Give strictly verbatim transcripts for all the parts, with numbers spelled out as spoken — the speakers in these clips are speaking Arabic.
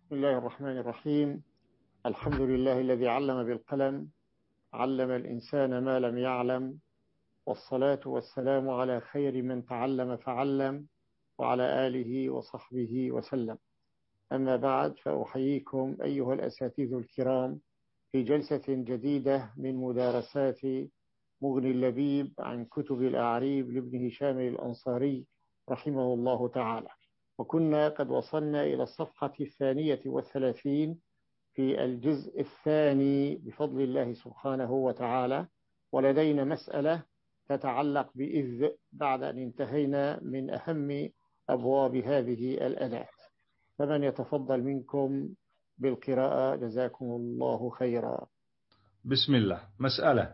بسم الله الرحمن الرحيم. الحمد لله الذي علم بالقلم، علم الإنسان ما لم يعلم، والصلاة والسلام على خير من تعلم فعلم، وعلى آله وصحبه وسلم. أما بعد، فأحييكم أيها الأساتذة الكرام في جلسة جديدة من مدارسات مغني اللبيب عن كتب الأعريب لابن هشام الأنصاري رحمه الله تعالى. وكنا قد وصلنا إلى الصفحة الثانية والثلاثين في الجزء الثاني بفضل الله سبحانه وتعالى، ولدينا مسألة تتعلق بإذ بعد أن انتهينا من أهم أبواب هذه الأداة. فمن يتفضل منكم بالقراءة جزاكم الله خيرا. بسم الله. مسألة: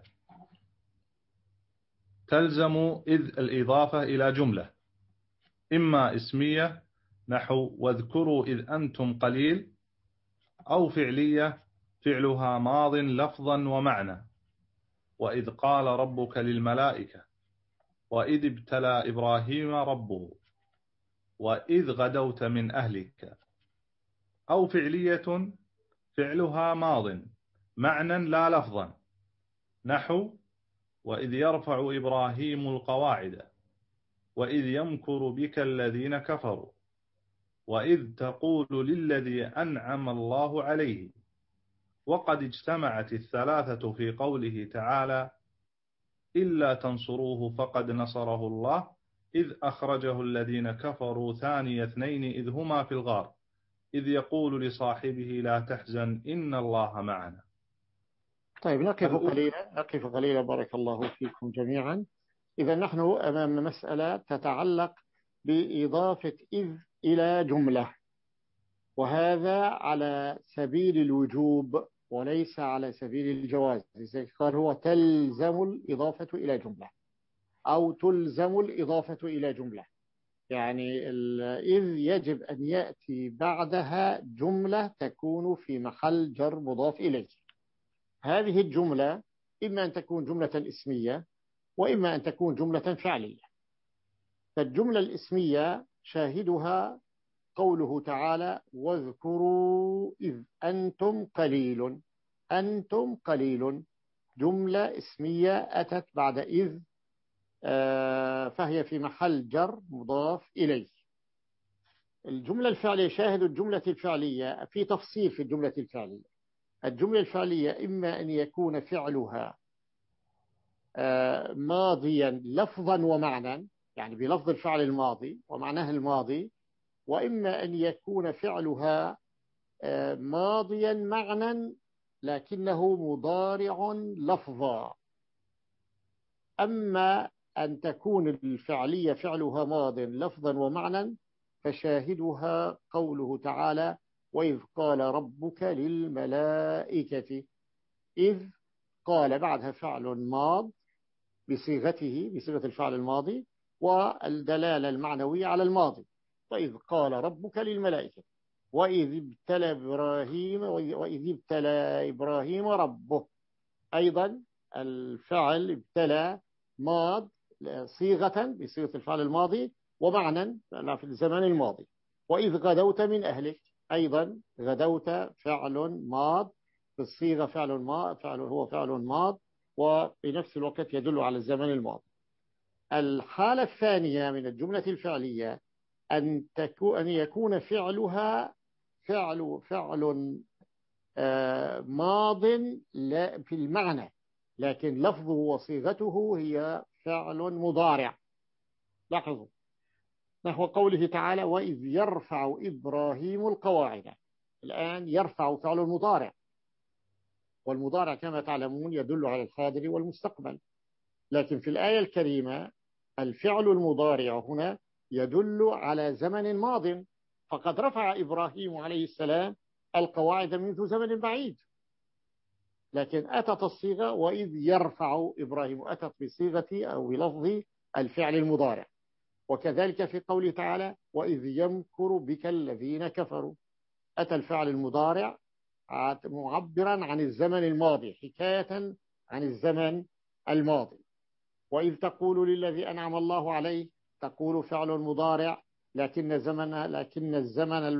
تلزم إذ الإضافة إلى جملة إما اسمية نحو واذكروا إذ أنتم قليل، أو فعلية فعلها ماض لفظا ومعنى، وإذ قال ربك للملائكة، وإذ ابتلى إبراهيم ربه، وإذ غدوت من أهلك. أو فعلية فعلها ماض معنى لا لفظا نحو وإذ يرفع إبراهيم القواعد، وإذ يمكر بك الذين كفروا، وإذ تقول للذي أنعم الله عليه. وقد اجتمعت الثلاثة في قوله تعالى: إلا تنصروه فقد نصره الله إذ أخرجه الذين كفروا ثاني اثنين إذ هما في الغار إذ يقول لصاحبه لا تحزن إن الله معنا. طيب، نقف قليلا نقف قليلا بارك الله فيكم جميعا. إذا نحن أمام مسألة تتعلق بإضافة إذ إلى جملة، وهذا على سبيل الوجوب وليس على سبيل الجواز. قال هو تلزم الإضافة إلى جملة أو تلزم الإضافة إلى جملة، يعني إذ يجب أن يأتي بعدها جملة تكون في محل جر مضاف إليه. هذه الجملة إما أن تكون جملة اسمية وإما أن تكون جملة فعلية. فالجملة الاسمية شاهدها قوله تعالى: واذكروا إذ أنتم قليل. أنتم قليل جملة اسمية أتت بعد إذ، فهي في محل جر مضاف إليه. الجملة الفعلية شاهد الجملة الفعلية في تفصيل في الجملة الفعلية. الجملة الفعلية إما أن يكون فعلها ماضيا لفظا ومعنى، يعني بلفظ الفعل الماضي ومعناه الماضي، وإما أن يكون فعلها ماضيا معنى لكنه مضارع لفظا. أما أن تكون الفعلية فعلها ماض لفظا ومعنى فشاهدها قوله تعالى: وإذ قال ربك للملائكة. إذ قال بعدها فعل ماض بصيغته بصيغة الفعل الماضي والدلالة المعنوية على الماضي. وإذ قال ربك للملائكة، وإذ ابتلى إبراهيم وإذ ابتلى إبراهيم ربه. أيضا الفعل ابتلى ماض صيغة بصيغة الفعل الماضي ومعنى في الزمن الماضي. وإذ غدوت من أهلك، أيضا غدوت فعل ماض بالصيغة فعل ماض فعل هو فعل ماض وبنفس الوقت يدل على الزمن الماضي. الحالة الثانية من الجملة الفعلية أن تكون أن يكون فعلها فعل فعل ماض في المعنى، لكن لفظه وصيغته هي فعل مضارع. لاحظوا نحو قوله تعالى: وإذ يرفع إبراهيم القواعد. الآن يرفع فعل مضارع، والمضارع كما تعلمون يدل على الحاضر والمستقبل، لكن في الآية الكريمة الفعل المضارع هنا يدل على زمن ماض، فقد رفع إبراهيم عليه السلام القواعد منذ زمن بعيد، لكن أتت الصيغة وإذ يرفع إبراهيم، أتت بصيغة أو بلفظ الفعل المضارع. وكذلك في قوله تعالى: وإذ يمكر بك الذين كفروا، أتى الفعل المضارع معبرا عن الزمن الماضي حكاية عن الزمن الماضي. وإذ تقول للذي أنعم الله عليه، تقول فعل مضارع لكن زمن لكن الزمن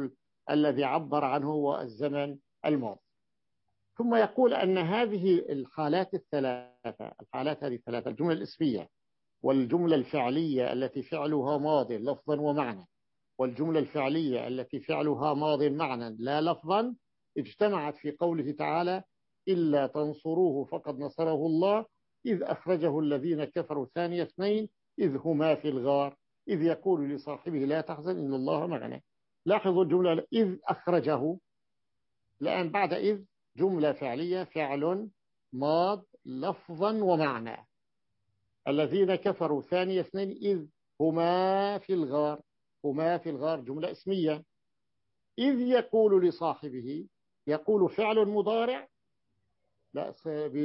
الذي عبر عنه هو الزمن الماضي. ثم يقول أن هذه الحالات الثلاثة الحالات هذه الثلاثة الجملة الاسمية والجملة الفعلية التي فعلها ماض لفظا ومعنى، والجملة الفعلية التي فعلها ماض معنى لا لفظا، اجتمعت في قوله تعالى: إلا تنصروه فقد نصره الله إذ أخرجه الذين كفروا ثاني اثنين إذ هما في الغار إذ يقول لصاحبه لا تحزن إن الله معنا. لاحظوا الجملة إذ أخرجه، الآن بعد إذ جملة فعلية فعل ماض لفظا ومعنى. الذين كفروا ثاني اثنين إذ هما في الغار، هما في الغار جملة اسمية. إذ يقول لصاحبه، يقول فعل مضارع لا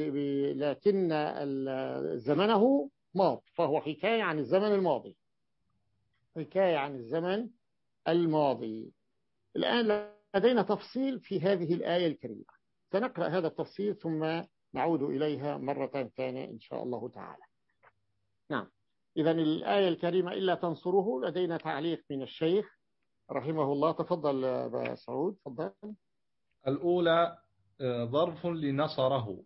لكن زمنه ماض، فهو حكاية عن الزمن الماضي، حكاية عن الزمن الماضي. الآن لدينا تفصيل في هذه الآية الكريمة، سنقرأ هذا التفصيل ثم نعود إليها مرة ثانية إن شاء الله تعالى. نعم، إذا الآية الكريمة إلا تنصروه، لدينا تعليق من الشيخ رحمه الله. تفضل أبا سعود، تفضل. الأولى ظرف لنصره،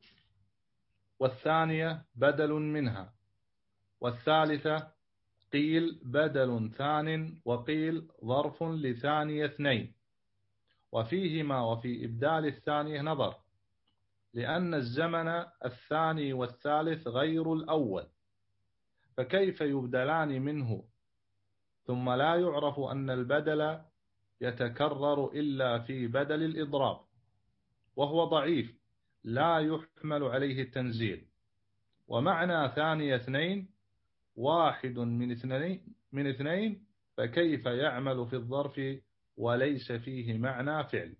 والثانية بدل منها، والثالثة قيل بدل ثان، وقيل ظرف لثاني اثنين، وفيهما وفي إبدال الثانية نظر، لأن الزمن الثاني والثالث غير الأول، فكيف يبدلان منه؟ ثم لا يعرف أن البدل يتكرر إلا في بدل الإضراب، وهو ضعيف لا يحمل عليه التنزيل. ومعنى ثاني اثنين واحد من اثنين من اثنين، فكيف يعمل في الظرف وليس فيه معنى فعل؟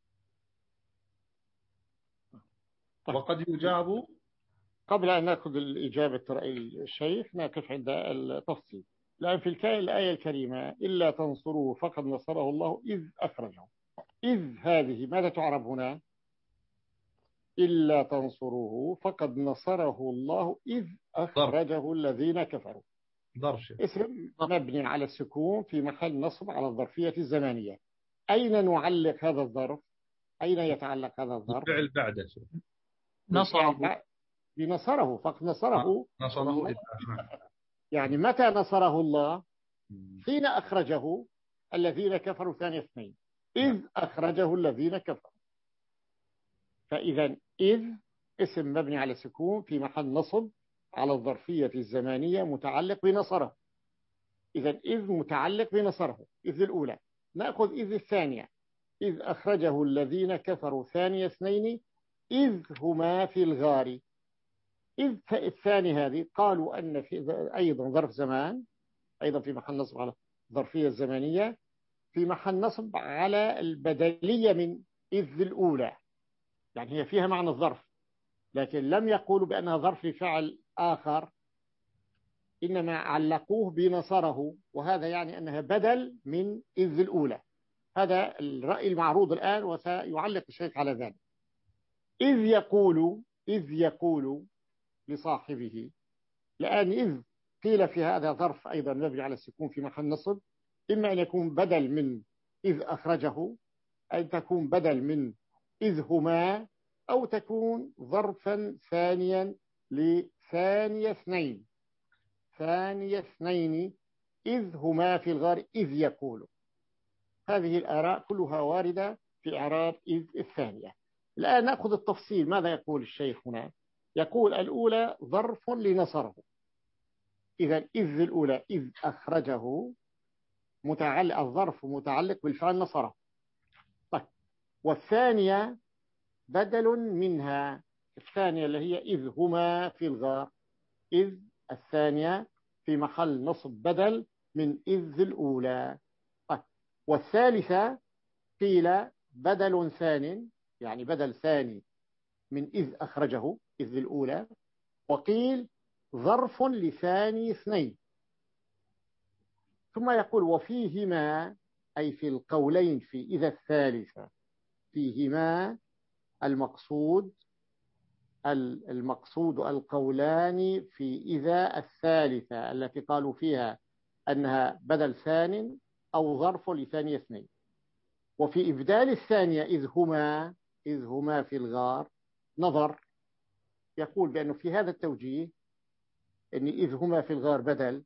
وقد يجاب. قبل أن نأخذ الإجابة رأي الشيخ نقف عند التفصيل. الآن في الآية الكريمة إلا تنصروه فقد نصره الله إذ أخرجه، إذ هذه ماذا تعرب هنا؟ إلا تنصروه فقد نصره الله إذ أخرجه الذين كفروا، اسم مبني على السكون في محل نصب على الظرفية الزمانية. أين نعلق هذا الظرف؟ أين يتعلق هذا الظرف؟ الفعل بعده نصره، بنصره فقد نصره نصره إذ يعني متى نصره الله؟ حين أخرجه الذين كفروا ثاني اثنين، إذ أخرجه الذين كفروا. فإذا إذ اسم مبني على السكون في محل نصب على الظرفية الزمانية متعلق بنصره. إذا إذ متعلق بنصره، إذ الأولى. نأخذ إذ الثانية، إذ أخرجه الذين كفروا ثاني اثنين إذ هما في الغار. إذ الثاني هذه قالوا أن في أيضا ظرف زمان، أيضا في محل نصب على الظرفية الزمانية، في محل نصب على البدلية من إذ الأولى، يعني هي فيها معنى الظرف، لكن لم يقولوا بأنها ظرف لفعل آخر، إنما علقوه بنصره، وهذا يعني أنها بدل من إذ الأولى. هذا الرأي المعروض الآن وسيعلق الشيخ على ذلك. إذ يقول إذ يقول لصاحبه، لأن إذ قيل في هذا ظرف أيضا مبني على السكون في محل نصب، إما أن يكون بدل من إذ أخرجه، أن تكون بدل من إذ هما، أو تكون ظرفا ثانيا لثاني اثنين، ثاني اثنين إذ هما في الغار إذ يقول. هذه الآراء كلها واردة في إعراب إذ الثانية. الآن نأخذ التفصيل. ماذا يقول الشيخ هنا؟ يقول الأولى ظرف لنصره، إذا إذ الأولى إذ أخرجه متعلق، الظرف متعلق بالفعل نصره. طيب، والثانية بدل منها، الثانية اللي هي إذ هما في الغار، إذ الثانية في محل نصب بدل من إذ الأولى. طيب، والثالثة قيل بدل ثان، يعني بدل ثاني من إذ أخرجه إذ الأولى، وقيل ظرف لثاني اثنين. ثم يقول وفيهما، أي في القولين في إذا الثالثة، فيهما المقصود المقصود القولان في إذا الثالثة التي قالوا فيها أنها بدل ثان أو ظرف لثاني اثنين. وفي إبدال الثانية إذ هما إذ هما في الغار نظر. يقول بأنه في هذا التوجيه أن إذ هما في الغار بدل،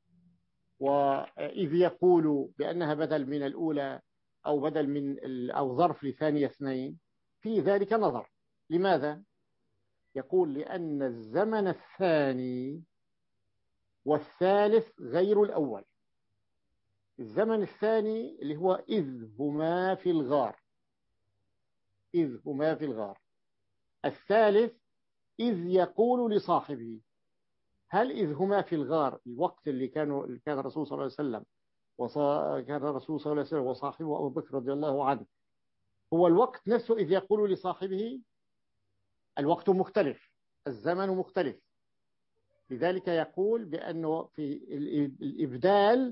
وإذ يقول بأنها بدل من الأولى أو بدل من أو ظرف لثانية اثنين، في ذلك نظر. لماذا؟ يقول لأن الزمن الثاني والثالث غير الأول. الزمن الثاني اللي هو إذ هما في الغار، إذ هما في الغار. الثالث إذ يقول لصاحبه. هل إذ هما في الغار الوقت اللي كانوا اللي كان الرسول صلى الله عليه وسلم وكان الرسول صلى الله عليه وسلم وصاحبه أبو بكر رضي الله عنه هو الوقت نفسه إذ يقول لصاحبه؟ الوقت مختلف، الزمن مختلف. لذلك يقول بأنه في الإبدال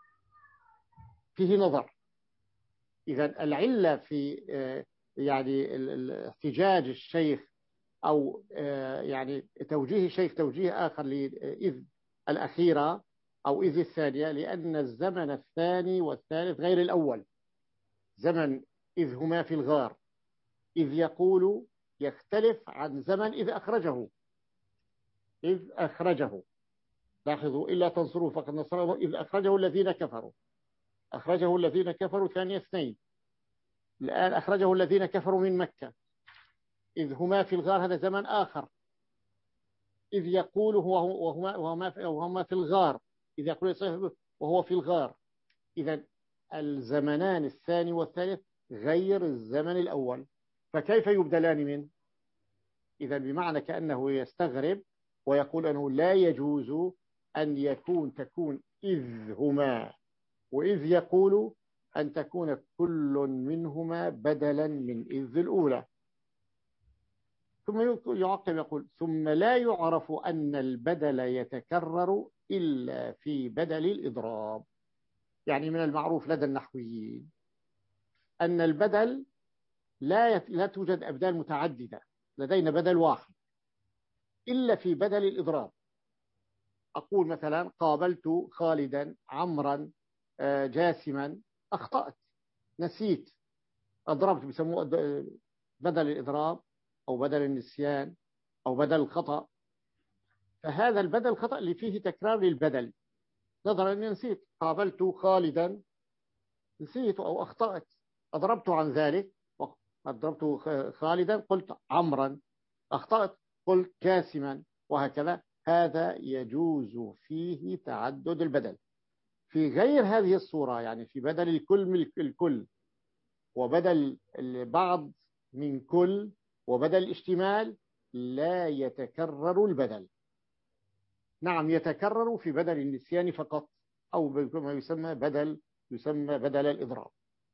فيه نظر. إذا العلة في يعني احتجاج الشيخ أو يعني توجيه الشيخ توجيه آخر لإذ الأخيرة أو إذ الثانية، لأن الزمن الثاني والثالث غير الأول. زمن إذ هما في الغار إذ يقول يختلف عن زمن إذ أخرجه. إذ أخرجه، لاحظوا إلا تنصروا فقد نصره إذ أخرجه الذين كفروا. أخرجه الذين كفروا ثاني اثنين. الآن أخرجه الذين كفروا من مكة. إذ هما في الغار هذا زمن آخر. إذ يقول هو وهما, وهما, وهما في الغار إذ يقول وهو في الغار. إذا الزمنان الثاني والثالث غير الزمن الأول، فكيف يبدلان منه؟ إذا بمعنى كأنه يستغرب ويقول أنه لا يجوز أن يكون تكون إذ هما وإذ يقول أن تكون كل منهما بدلا من إذ الأولى. ثم يعقب يقول ثم لا يعرف أن البدل يتكرر إلا في بدل الإضراب. يعني من المعروف لدى النحويين أن البدل لا لا توجد أبدال متعددة، لدينا بدل واحد إلا في بدل الإضراب. أقول مثلا قابلت خالدا عمرا جاسما، أخطأت نسيت أضربت، بيسموه بدل الإضراب أو بدل النسيان أو بدل الخطأ. فهذا البدل الخطأ اللي فيه تكرار للبدل، نظرا أني نسيت قابلت خالدا نسيت أو أخطأت أضربت عن ذلك، أضربت خالدا قلت عمرا، أخطأت قلت جاسما، وهكذا. هذا يجوز فيه تعدد البدل. في غير هذه الصورة، يعني في بدل الكل من الكل وبدل البعض من كل وبدل الاشتمال، لا يتكرر البدل. نعم يتكرر في بدل النسيان فقط، أو ما يسمى بدل يسمى بدل الإضراب.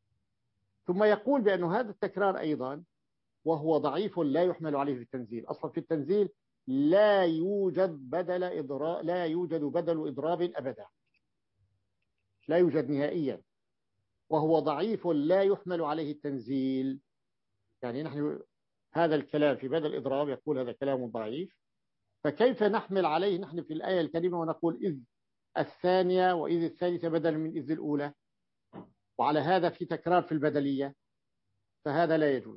ثم يقول بأن هذا التكرار أيضا وهو ضعيف لا يحمل عليه في التنزيل. أصلا في التنزيل لا يوجد بدل إضراب، لا يوجد بدل إضراب أبدا، لا يوجد نهائيا، وهو ضعيف لا يحمل عليه التنزيل. يعني نحن هذا الكلام في بدل الإضراب يقول هذا كلام ضعيف، فكيف نحمل عليه نحن في الآية الكريمة ونقول إذ الثانية وإذ الثالثة بدل من إذ الأولى، وعلى هذا في تكرار في البدلية، فهذا لا يجوز.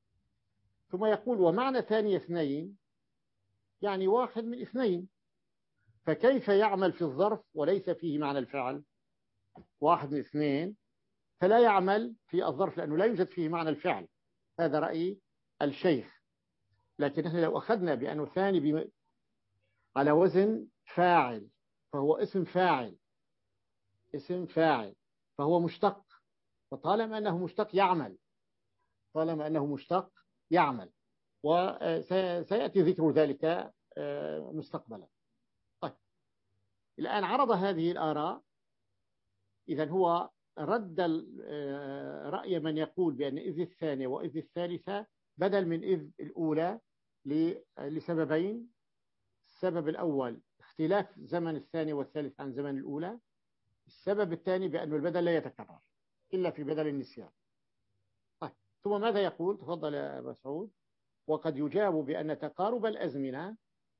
ثم يقول ومعنى ثاني اثنين يعني واحد من اثنين، فكيف يعمل في الظرف وليس فيه معنى الفعل؟ واحد من اثنين فلا يعمل في الظرف لأنه لا يوجد فيه معنى الفعل. هذا رأي الشيخ. لكن احنا لو أخذنا بأنه ثاني بم... على وزن فاعل، فهو اسم فاعل، اسم فاعل فهو مشتق، فطالما أنه مشتق يعمل، طالما أنه مشتق يعمل، وسيأتي ذكر ذلك مستقبلا. طيب الآن عرض هذه الآراء. إذن هو رد رأي من يقول بأن إذ الثانية وإذ الثالثة بدل من إذ الأولى لسببين. السبب الأول اختلاف زمن الثاني والثالث عن زمن الأولى. السبب الثاني بأن البدل لا يتكرر إلا في بدل النسيان. طيب ثم ماذا يقول؟ تفضل يا أبا سعود. وقد يجاب بأن تقارب الأزمنة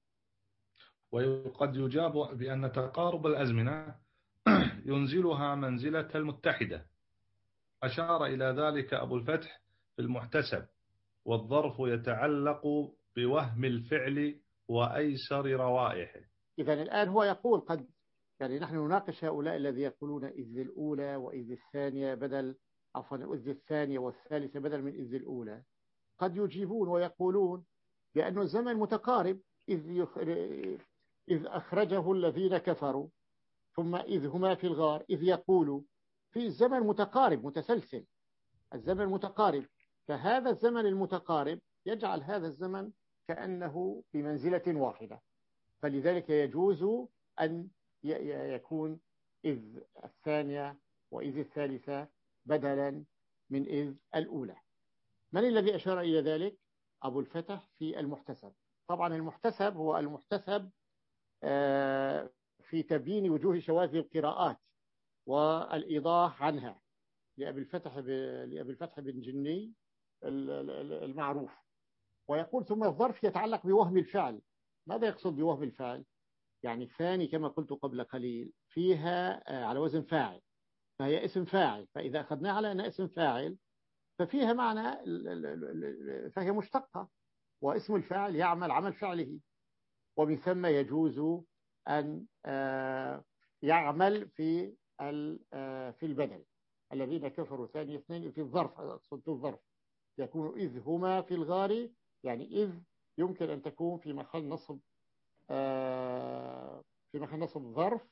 وقد يجاب بأن تقارب الأزمنة ينزلها منزلة المتحدة. أشار إلى ذلك أبو الفتح في المحتسب، والظرف يتعلق بوهم الفعل وأيسر روائحه. إذا الآن هو يقول قد، يعني نحن نناقش هؤلاء الذي يقولون إذ الأولى وإذ الثانية بدل، عفوا إذ الثانية والثالثة بدل من إذ الأولى. قد يجيبون ويقولون بأنه الزمن متقارب، إذ, يخ... إذ أخرجه الذين كفروا، ثم إذ هما في الغار، إذ يقولوا، في الزمن متقارب متسلسل، الزمن متقارب. فهذا الزمن المتقارب يجعل هذا الزمن كأنه بمنزلة واحدة، فلذلك يجوز أن يكون إذ الثانية وإذ الثالثة بدلا من إذ الأولى. من الذي أشار إلى ذلك؟ أبو الفتح في المحتسب. طبعا المحتسب هو المحتسب في تبيين وجوه شواذ القراءات والإيضاح عنها لأبي الفتح لأبي الفتح بن جني المعروف. ويقول ثم الظرف يتعلق بوهم الفعل. ماذا يقصد بوهم الفعل؟ يعني ثاني كما قلت قبل قليل فيها على وزن فاعل، فهي اسم فاعل، فإذا أخذناها على أنها اسم فاعل ففيها معنى، فهي مشتقة، واسم الفاعل يعمل عمل فعله، ومن ثم يجوز أن يعمل في في البدل. الذين كفروا ثاني اثنين في الظرف، أقصد الظرف يكون إذ هما في الغار، يعني إذ يمكن أن تكون في محل نصب في محل نصب ظرف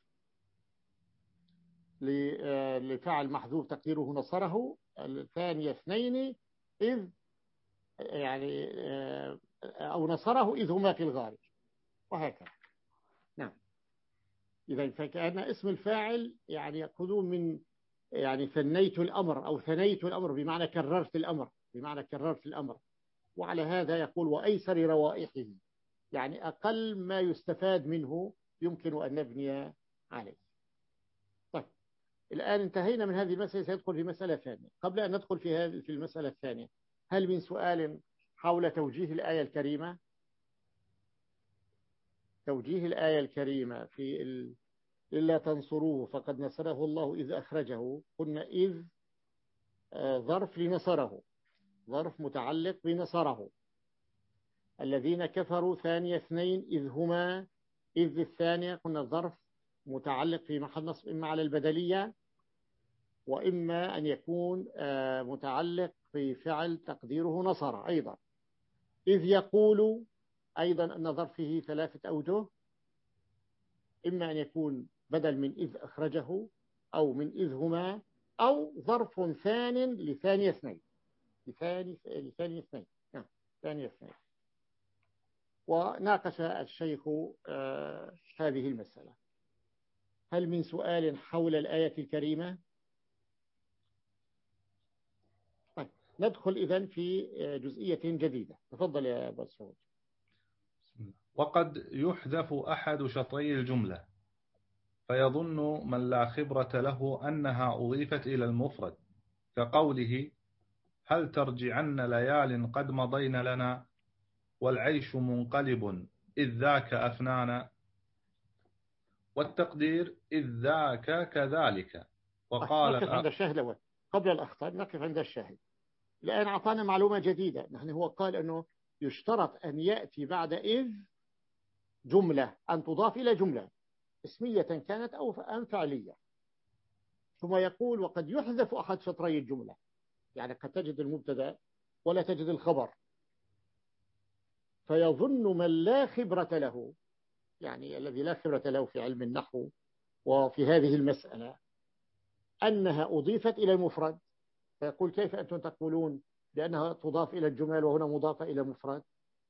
لفعل محذوف تقديره نصره، الثاني اثنين إذ يعني أو نصره إذ هما في الغار، وهكذا. نعم. إذا فكأن اسم الفاعل يعني يأخذون من يعني ثنيت الأمر أو ثنيت الأمر بمعنى كررت الأمر، بمعنى كررت الأمر. وعلى هذا يقول وأيسر روائحه، يعني أقل ما يستفاد منه يمكن أن نبني عليه. طيب الآن انتهينا من هذه المسألة، سيدخل في مسألة ثانية. قبل أن ندخل في هذه في المسألة الثانية، هل من سؤال حول توجيه الآية الكريمة؟ توجيه الآية الكريمة في ال... إلا تنصروه فقد نصره الله إذ أخرجه. قلنا إذ ظرف لنصره، ظرف متعلق بنصره. الذين كفروا ثاني اثنين إذ هما، إذ الثانية قلنا الظرف متعلق في محل نصب إما على البدلية وإما أن يكون متعلق في فعل تقديره نصر أيضا. إذ يقول أيضا أن ظرفه ثلاثة أوجه، إما أن يكون بدل من إذ أخرجه أو من إذ هما أو ظرف ثان لثاني اثنين، لثاني لثاني اثنين نعم ثاني اثنين. وناقش الشيخ آه هذه المسألة. هل من سؤال حول الآية الكريمة؟ طيب ندخل إذن في جزئية جديدة. تفضل يا أبو سعود. وقد يحذف أحد شطري الجملة فيظن من لا خبرة له أنها أضيفت إلى المفرد، كقوله هل ترجعن ليال قد مضين لنا والعيش منقلب إذ ذاك أفنانا، والتقدير إذ ذاك كذلك. وقال نقف عند الشاهد قبل الأخطاء، نقف عند الشاهد. الآن أعطانا معلومة جديدة. نحن هو قال أنه يشترط أن يأتي بعد إذ جملة أن تضاف إلى جملة اسمية كانت أو أم فعلية، ثم يقول وقد يحذف أحد شطري الجملة، يعني قد تجد المبتدا ولا تجد الخبر، فيظن من لا خبرة له، يعني الذي لا خبرة له في علم النحو وفي هذه المسألة، أنها أضيفت إلى المفرد، فيقول كيف أنتم تقولون بأنها تضاف إلى الجمل وهنا مضافة إلى مفرد؟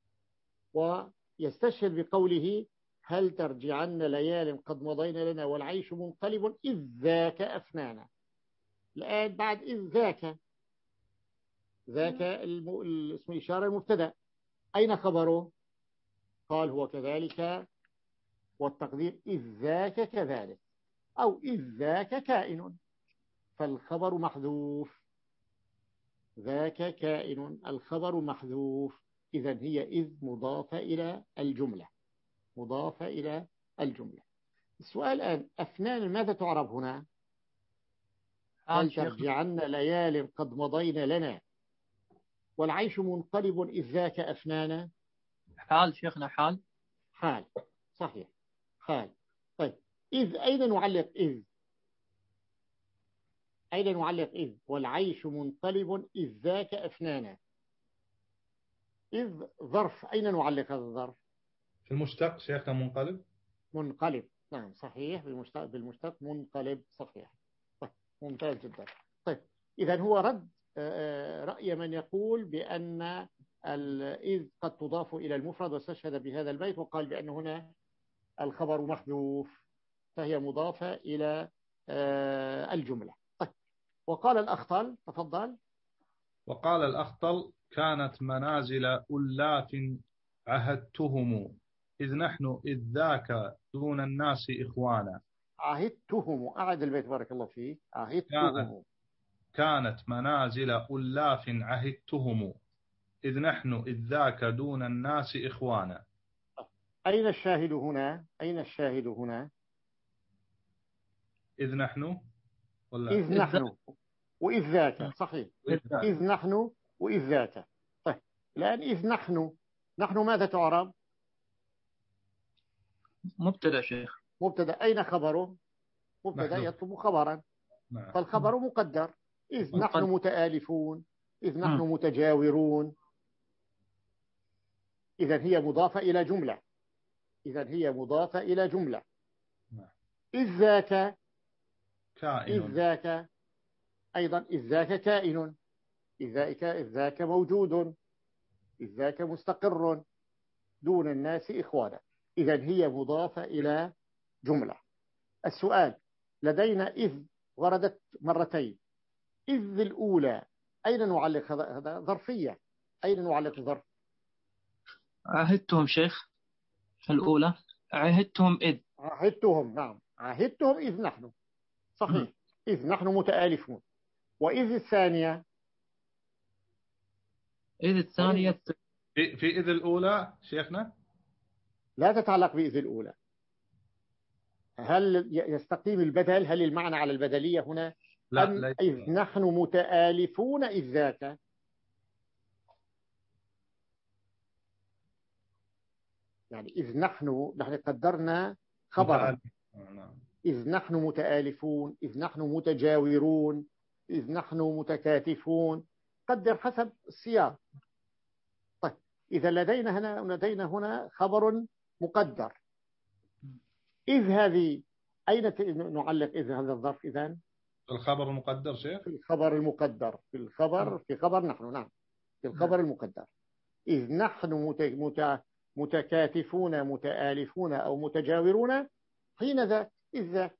ويستشهد بقوله هل ترجعن ليال قد مضين لنا والعيش منقلب إذ ذاك أفنانا. الآن بعد إذ ذاك، ذاك اسم إشارة المبتدا، أين خبره؟ قال هو كذلك، والتقدير إذ ذاك كذلك أو إذ ذاك كائن، فالخبر محذوف. ذاك كائن، الخبر محذوف. إذن هي إذ مضافة إلى الجملة، مضافة إلى الجملة. السؤال الآن أفنان ماذا تعرب هنا؟ هل ترجعن ليال قد مضين لنا والعيش منقلب إذ ذاك أفنانا. حال شيخنا، حال حال صحيح، حال. طيب إذ أين نعلق إذ؟ أين نعلق إذ؟ والعيش منقلب إذ ذاك أفنانا. إذ ظرف، أين نعلق هذا الظرف؟ في المشتق شيخنا منقلب. منقلب نعم صحيح، بالمشتق بالمشتق منقلب صحيح. طيب ممتاز جدا. طيب إذا هو رد رأي من يقول بأن إذ قد تضاف إلى المفرد واستشهد بهذا البيت وقال بأن هنا الخبر محذوف فهي مضافة إلى الجملة. طيب وقال الأخطل، تفضل. وقال الأخطل كانت منازل ألاف عهدتهم إذ نحن إذ ذاك دون الناس إخوانا. عهدتهم، أعد البيت بارك الله فيك. عهدتهم كانت منازل ألاف عهدتهم إذ نحن إذ ذاك دون الناس إخوانا. أين الشاهد هنا؟ أين الشاهد هنا؟ إذ نحن ولا إذ نحن وإذ ذاك صحيح. إذ نحن وإذ ذاك. طيب الآن إذ نحن، نحن ماذا تعرب؟ مبتدأ شيخ. مبتدأ. أين خبره؟ مبتدأ يطلب خبرا. نعم. فالخبر مقدر. إذ نحن متآلفون، إذ نحن متجاورون. إذا هي مضافة إلى جملة. إذا هي مضافة إلى جملة. إذ ذاك كائن. إذ ذاك أيضا، إذ ذاك كائن، إذ ذاك إذ ذاك موجود، إذ ذاك مستقر دون الناس إخوانا. إذا هي مضافة إلى جملة. السؤال لدينا إذ وردت مرتين. إذ الأولى أين نعلق؟ هذا ظرفية، أين نعلق الظرف؟ عهدتهم شيخ الأولى، عهدتهم إذ. عهدتهم نعم، عهدتهم إذ نحن صحيح. إذ نحن متآلفون. وإذ الثانية، إذ الثانية في, في إذ الأولى شيخنا لا تتعلق بإذ الأولى. هل يستقيم البدل؟ هل المعنى على البدلية هنا؟ لا, أم لا. إذ نحن متآلفون إذ ذاك؟ يعني إذ نحن نحن قدرنا خبرا. إذ نحن متآلفون، إذ نحن متجاورون، إذ نحن متكاتفون، قدر حسب السياق. طيب إذا لدينا هنا لدينا هنا خبر مقدر. إذ هذه أين نعلق إذ هذا الظرف؟ إذن الخبر المقدر شيخ، في الخبر المقدر، في الخبر في خبر نحن نعم في الخبر المقدر. إذ نحن مت... مت... متكاتفون متآلفون أو متجاورون حين ذاك إذ ذاك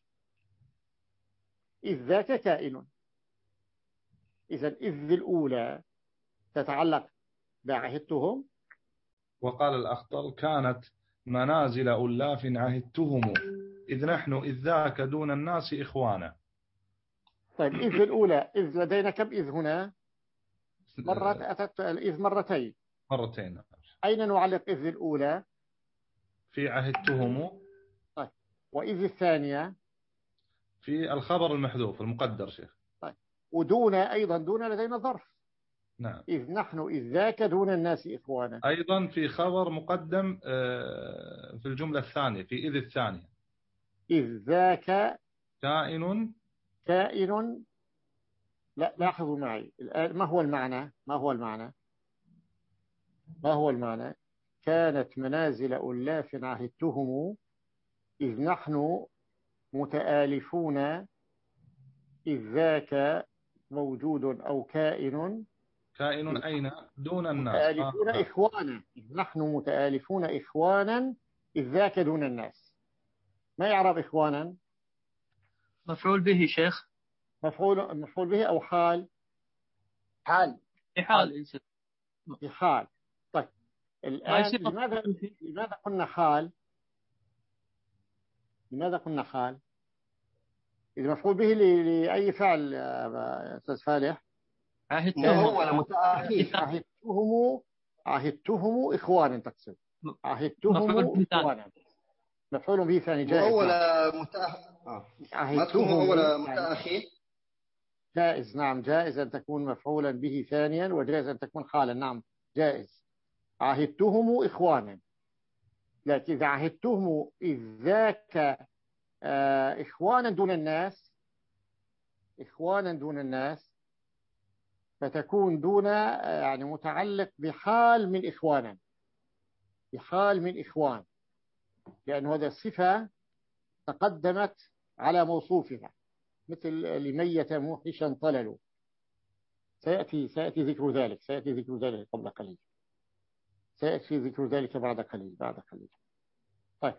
إذ ذاك كائن. إذا إذ الأولى تتعلق بعهدتهم. وقال الأخطل كانت منازل ألاف عهدتهم إذ نحن إذ ذاك دون الناس إخوانا. طيب إذ الأولى، إذ لدينا كم إذ هنا؟ مرة أتت الإذ مرتين. مرتين. أين نعلق إذ الأولى؟ في عهدتهم. طيب وإذ الثانية؟ في الخبر المحذوف المقدر شيخ. طيب ودون أيضا، دون لدينا ظرف. نعم. إذ نحن إذ ذاك دون الناس إخوانا. أيضا في خبر مقدم في الجملة الثانية في إذ الثانية. إذ ذاك كائن. كائن. لا لاحظوا معي الآن، ما هو المعنى؟ ما هو المعنى؟ ما هو المعنى؟ كانت منازل ألاف عهدتهم إذ نحن متآلفون إذ ذاك موجود أو كائن. كائن أين؟ دون الناس. متآلفون آه. إخوانا، إذ نحن متآلفون إخوانا إذ ذاك دون الناس. ما يعرف إخوانا؟ مفعول به شيخ. مفعول مفعول به أو حال؟ حال. حال. حال. طيب الآن لماذا لماذا قلنا حال؟ لماذا قلنا حال؟ إذا مفعول به لأي فعل يا أستاذ فالح؟ عهدتهم عهدتهم عهدتهم إخوانا تقصد. عهدتهم إخوانا مفعول به ثاني جائز. أول متأخر. عهدتهم أول متأخر. جائز، نعم جائز أن تكون مفعولا به ثانيا، وجائز أن تكون حالا، نعم جائز. عهدتهم إخوانا، لكن إذا عهدتهم إذ ذاك آه، إخوانا دون الناس، إخوانا دون الناس، فتكون دون آه، يعني متعلق بحال من إخوانا، بحال من إخوان، لأن هذا الصفة تقدمت على موصوفها، مثل لميت موحشا طللوا. سيأتي سيأتي ذكر ذلك، سيأتي ذكر ذلك قبل قليل، سيأتي ذكر ذلك بعد قليل بعد قليل. طيب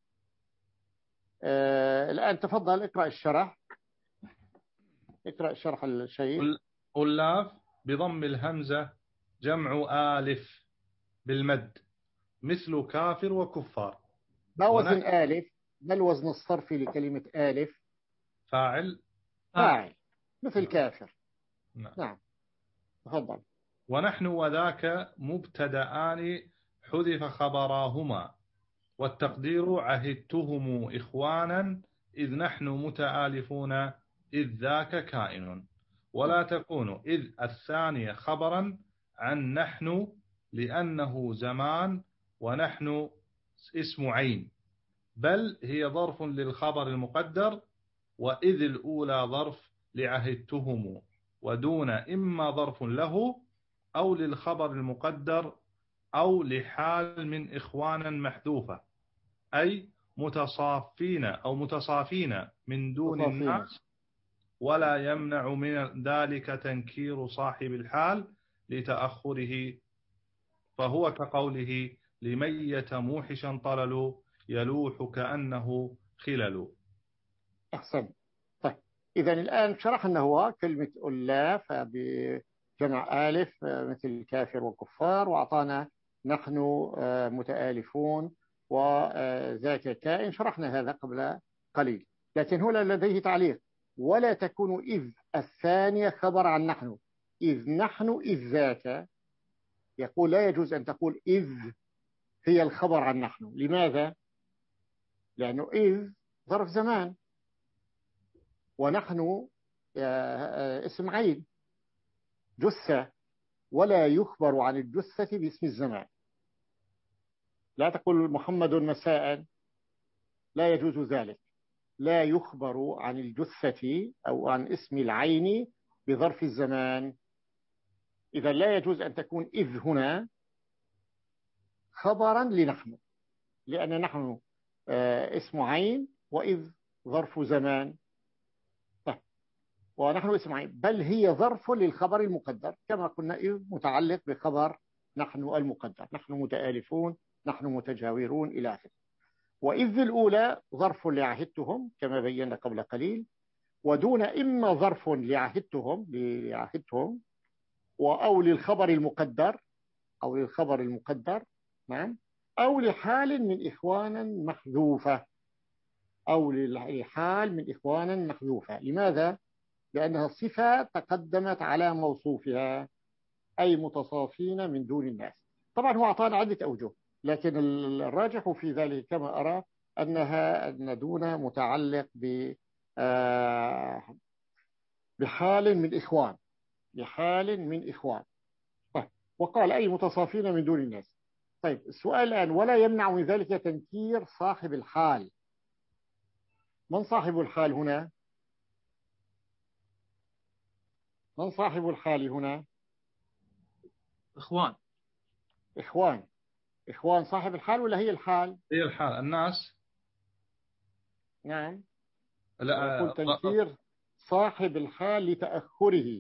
آه الآن تفضل اقرأ الشرح، اقرأ شرح الشيء. ألاف بضم الهمزة جمع آلف بالمد مثل كافر وكفار. ما وزن آلف؟ ما الوزن الصرفي لكلمة آلف؟ فاعل. فاعل مثل كافر. نعم, نعم. تفضل. ونحن وذاك مبتدآن حذف خبراهما، والتقدير عهدتهم إخوانا إذ نحن متآلفون إذ ذاك كائن، ولا تكون إذ الثانية خبرا عن نحن لأنه زمان ونحن اسم عين، بل هي ظرف للخبر المقدر، وإذ الأولى ظرف لعهدتهم، ودون إما ظرف له أو للخبر المقدر أو لحال من إخوانا محذوفة، أي متصافين أو متصافين من دون متصافين. الناس، ولا يمنع من ذلك تنكير صاحب الحال لتأخره، فهو كقوله لميت موحشا طلل يلوح كأنه خلل. أحسن. طيب إذا الآن شرحنا هو كلمة ألاف بجمع آلف مثل كافر وكفار، وأعطانا نحن متآلفون وذاك كائن، شرحنا هذا قبل قليل. لكن هنا لديه تعليق: ولا تكون إذ الثانية خبر عن نحن، إذ نحن إذ ذاك. يقول لا يجوز أن تقول إذ هي الخبر عن نحن. لماذا؟ لأنه إذ ظرف زمان، ونحن اسم عين جثة، ولا يخبر عن الجثة باسم الزمان. لا تقول محمد مساء، لا يجوز ذلك. لا يخبر عن الجثة أو عن اسم العين بظرف الزمان. إذا لا يجوز أن تكون إذ هنا خبرا لنحن، لأن نحن اسم عين وإذ ظرف زمان، ونحن اسم عين، بل هي ظرف للخبر المقدر، كما قلنا إذ متعلق بخبر نحن المقدر، نحن متآلفون، نحن متجاورون إلى آخره. وإذ الأولى ظرف لعهدتهم كما بينا قبل قليل، ودون إما ظرف لعهدتهم لعهدتهم أو للخبر المقدر أو للخبر المقدر نعم، أو لحال من إخوانا محذوفة، أو لحال من إخوانا محذوفة. لماذا؟ لأنها صفة تقدمت على موصوفها، أي متصافين من دون الناس. طبعا هو أعطانا عدة أوجه، لكن الراجح في ذلك كما أرى أنها أن دون متعلق ب بحال من إخوان، بحال من إخوان. طيب. وقال أي متصافين من دون الناس. طيب السؤال الآن: ولا يمنع من ذلك تنكير صاحب الحال. من صاحب الحال هنا؟ من صاحب الحال هنا؟ إخوان. إخوان. إخوان صاحب الحال ولا هي الحال؟ هي الحال. الناس. نعم. لا. يقول تنكير صاحب الحال لتأخره.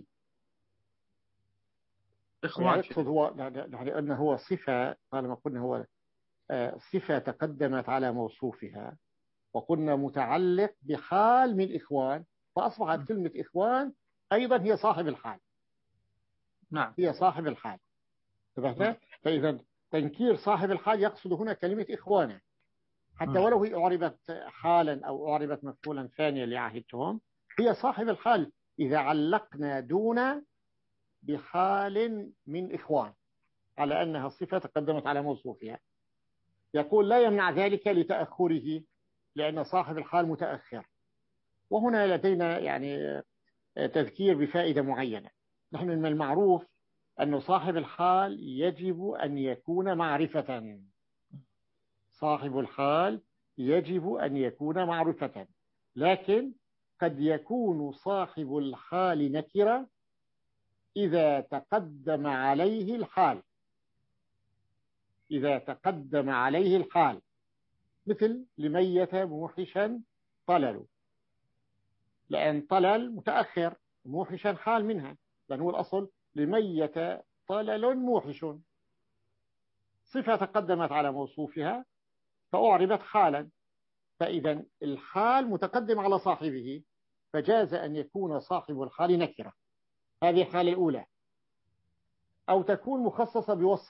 إخوان. يعني يقصد هو يعني أنه هو صفة، طالما قلنا هو صفة تقدمت على موصوفها، وقلنا متعلق بحال من إخوان، فأصبحت كلمة إخوان أيضا هي صاحب الحال. نعم. هي صاحب الحال. فإذا تنكير صاحب الحال يقصد هنا كلمة إخوانه، حتى ولو هي أعربت حالا أو أعربت مفعولا ثانيا لعهدتهم، هي صاحب الحال إذا علقنا دون بحال من إخوان على أنها صفة تقدمت على موصوفها. يقول لا يمنع ذلك لتأخره، لأن صاحب الحال متأخر. وهنا لدينا يعني تذكير بفائدة معينة. نحن من المعروف أن صاحب الحال يجب أن يكون معرفة، صاحب الحال يجب أن يكون معرفة، لكن قد يكون صاحب الحال نكرة إذا تقدم عليه الحال، إذا تقدم عليه الحال، مثل لميت موحشا طلل، لأن طلل متأخر، موحشا حال منها، لأنه الأصل لميت طلل موحش، صفة تقدمت على موصوفها فأعربت حالا، فإذا الحال متقدم على صاحبه، فجاز أن يكون صاحب الحال نكرة. هذه الحالة الأولى. أو تكون مخصصة بوصف،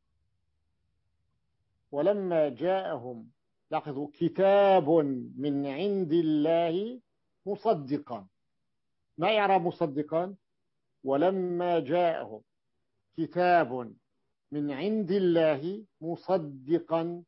ولما جاءهم، لاحظوا، كتاب من عند الله مصدقا، ما يعرف مصدقا؟ ولما جاءهم كتاب من عند الله مصدقا،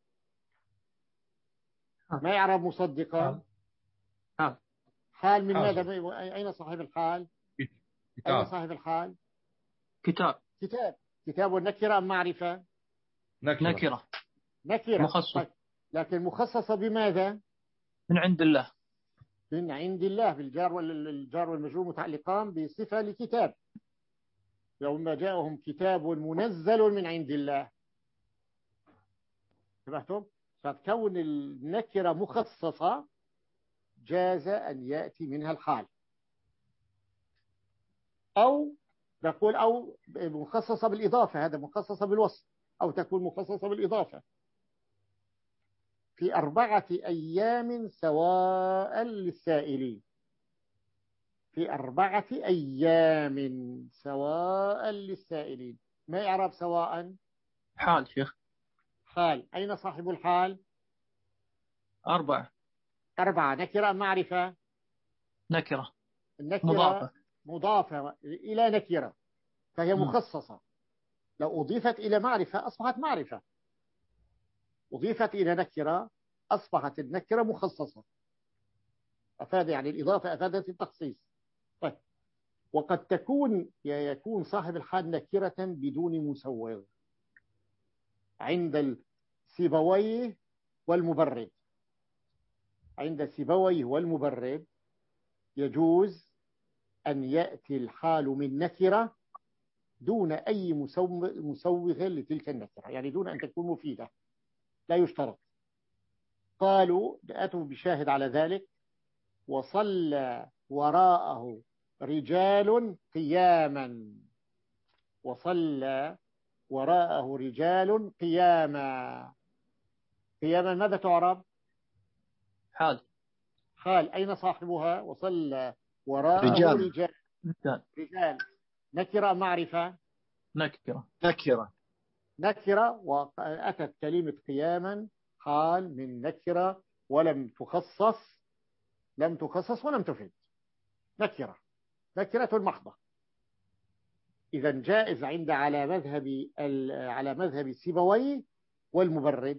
ما يعرف مصدقا؟ حال. حال من حاجة. ماذا؟ أين صاحب الحال؟ كتاب. أين صاحب الحال؟ كتاب. كتاب. كتاب نكرة أم معرفة؟ نكرة. نكرة. نكرة. مخصص. طيب. لكن مخصصة بماذا؟ من عند الله. من عند الله، بالجار والجار والمجرور متعلقان بصفة لكتاب. يوم جاءهم كتاب منزل من عند الله، سمعتم؟ فتكون النكرة مخصصة جاز أن يأتي منها الحال، أو نقول أو مخصصة بالإضافة، هذا مخصصة بالوصف، أو تكون مخصصة بالإضافة. في أربعة أيام سواء للسائلين، في أربعة أيام سواء للسائلين، ما يعرف سواء؟ حال شيخ. حال. أين صاحب الحال؟ أربعة. أربعة. نكرة أم معرفة؟ نكرة. النكرة مضافة. مضافة إلى نكرة، فهي م. مخصصة. لو أضيفت إلى معرفة أصبحت معرفة، أضيفت إلى نكرة أصبحت النكرة مخصصة. أفاد يعني الإضافة أفادت التخصيص. طيب. وقد تكون يكون صاحب الحال نكرة بدون مسوغ عند السيبويه والمبرد. عند السيبويه والمبرد يجوز أن يأتي الحال من نكرة دون أي مسوغ لتلك النكرة، يعني دون أن تكون مفيدة، لا يشترط. قالوا أتوا بشاهد على ذلك: وصلى وراءه رجال قياما، وصلى وراءه رجال قياما. قياما ماذا تعرب؟ حال. حال. أين صاحبها؟ وصلى وراءه رجال. رجال. رجال. رجال. نكرة معرفة؟ نكرة. نكرة. نكرة. وأتت كلمة قياما حال من نكرة ولم تخصص، لم تخصص ولم تفيد، نكرة، نكرة محضة. إذا جائز عند على مذهب على مذهب سيبويه والمبرد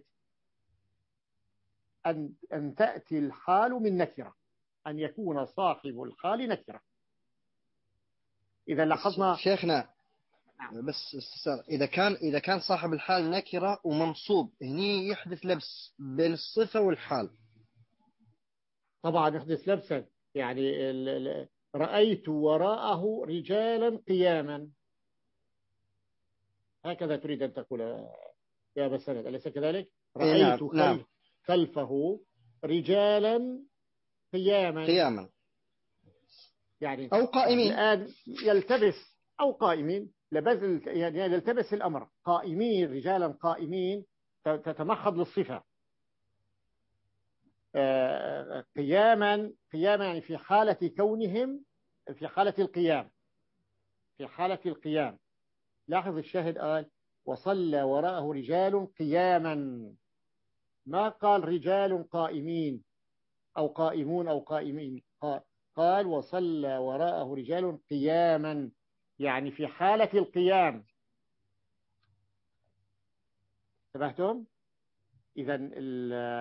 أن أن تأتي الحال من نكرة، أن يكون صاحب الحال نكرة. إذا لاحظنا شيخنا بس استفسار، إذا كان إذا كان صاحب الحال نكرة ومنصوب، هني يحدث لبس بين الصفة والحال. طبعا يحدث لبسا، يعني رأيت وراءه رجالا قياما، هكذا تريد أن تقول يا أبا السند، أليس كذلك؟ رأيت نعم. نعم. خلفه رجالا قياما قياما يعني أو قائمين. الآن يلتبس، أو قائمين، لبس يعني يلتبس الأمر، قائمين، رجالا قائمين تتمخض للصفة. قياما، قياما يعني في حالة كونهم، في حالة القيام، في حالة القيام. لاحظ الشاهد قال وصلى وراءه رجال قياما، ما قال رجال قائمين أو قائمون أو قائمين، قال وصلى وراءه رجال قياما، يعني في حالة القيام. انتبهتم؟ إذا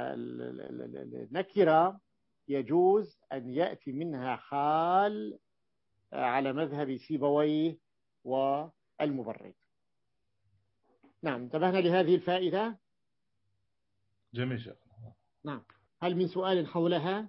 النكرة يجوز أن يأتي منها حال على مذهب سيبويه والمبرد. نعم، انتبهنا لهذه الفائدة. جميل شيخ. نعم. هل من سؤال حولها؟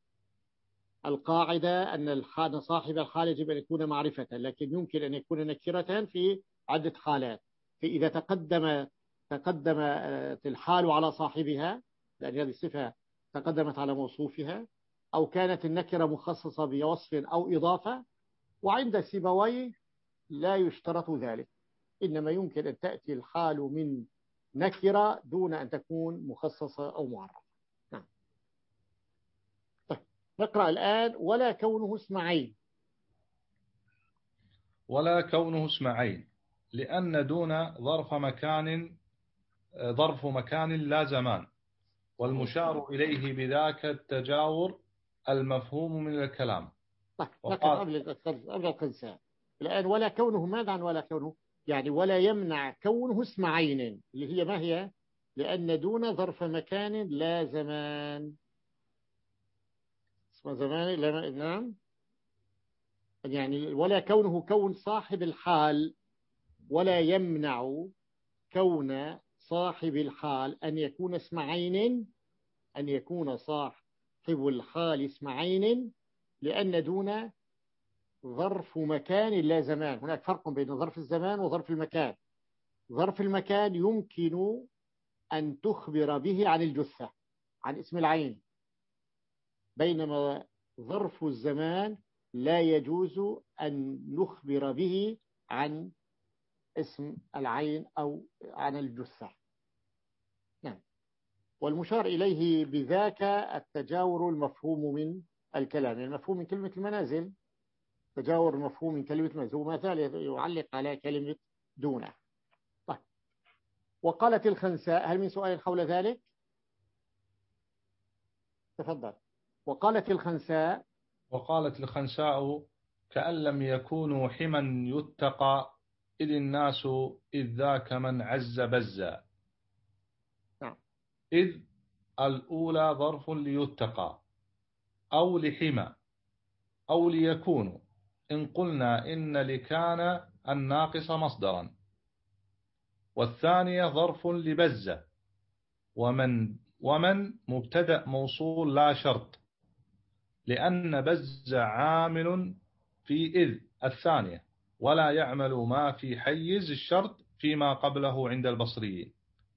القاعدة أن صاحب الحال يجب أن يكون معرفة، لكن يمكن أن يكون نكرة في عدة حالات. فإذا تقدم تقدم الحال على صاحبها، لأن هذه الصفة تقدمت على موصوفها، أو كانت النكرة مخصصة بوصف أو إضافة. وعند سيبويه لا يشترط ذلك، إنما يمكن أن تأتي الحال من نكرة دون أن تكون مخصصة أو معرفة. نعم. طيب، نقرأ الآن. ولا كونه اسم عين. ولا كونه اسم عين، لأن دون ظرف مكان ظرف مكان لا زمان، والمشار إليه بذاك التجاور المفهوم من الكلام. طيب، نقف قبل قبل القنساء الآن. ولا كونه ماذا عن ولا كونه؟ يعني ولا يمنع كونه اسم عين، اللي هي ما هي؟ لأن دون ظرف مكان لا زمان. اسم زمان لا. نعم، يعني ولا كونه كون صاحب الحال، ولا يمنع كون صاحب الحال أن يكون اسم عين، أن يكون صاحب الحال اسم عين، لأن دون ظرف مكان لا زمان. هناك فرق بين ظرف الزمان وظرف المكان. ظرف المكان يمكن أن تخبر به عن الجثة، عن اسم العين، بينما ظرف الزمان لا يجوز أن نخبر به عن اسم العين أو عن الجثة. نعم. والمشار إليه بذاك التجاور المفهوم من الكلام، يعني المفهوم من كلمة المنازل، تجاور المفهوم من كلمة منزل، وما زال يعلق على كلمة دونه. طيب. وقالت الخنساء. هل من سؤال حول ذلك؟ تفضل. وقالت الخنساء. وقالت الخنساء كأن لم يكونوا حما يتقى إذ الناس إذ ذاك من عز بزا. نعم. إذ الأولى ظرف ليتقى أو لحما أو ليكونوا، إن قلنا إن لكان الناقص مصدرا. والثانية ظرف لبزة، ومن ومن مبتدأ موصول لا شرط، لأن بز عامل في إذ الثانية، ولا يعمل ما في حيز الشرط فيما قبله عند البصريين.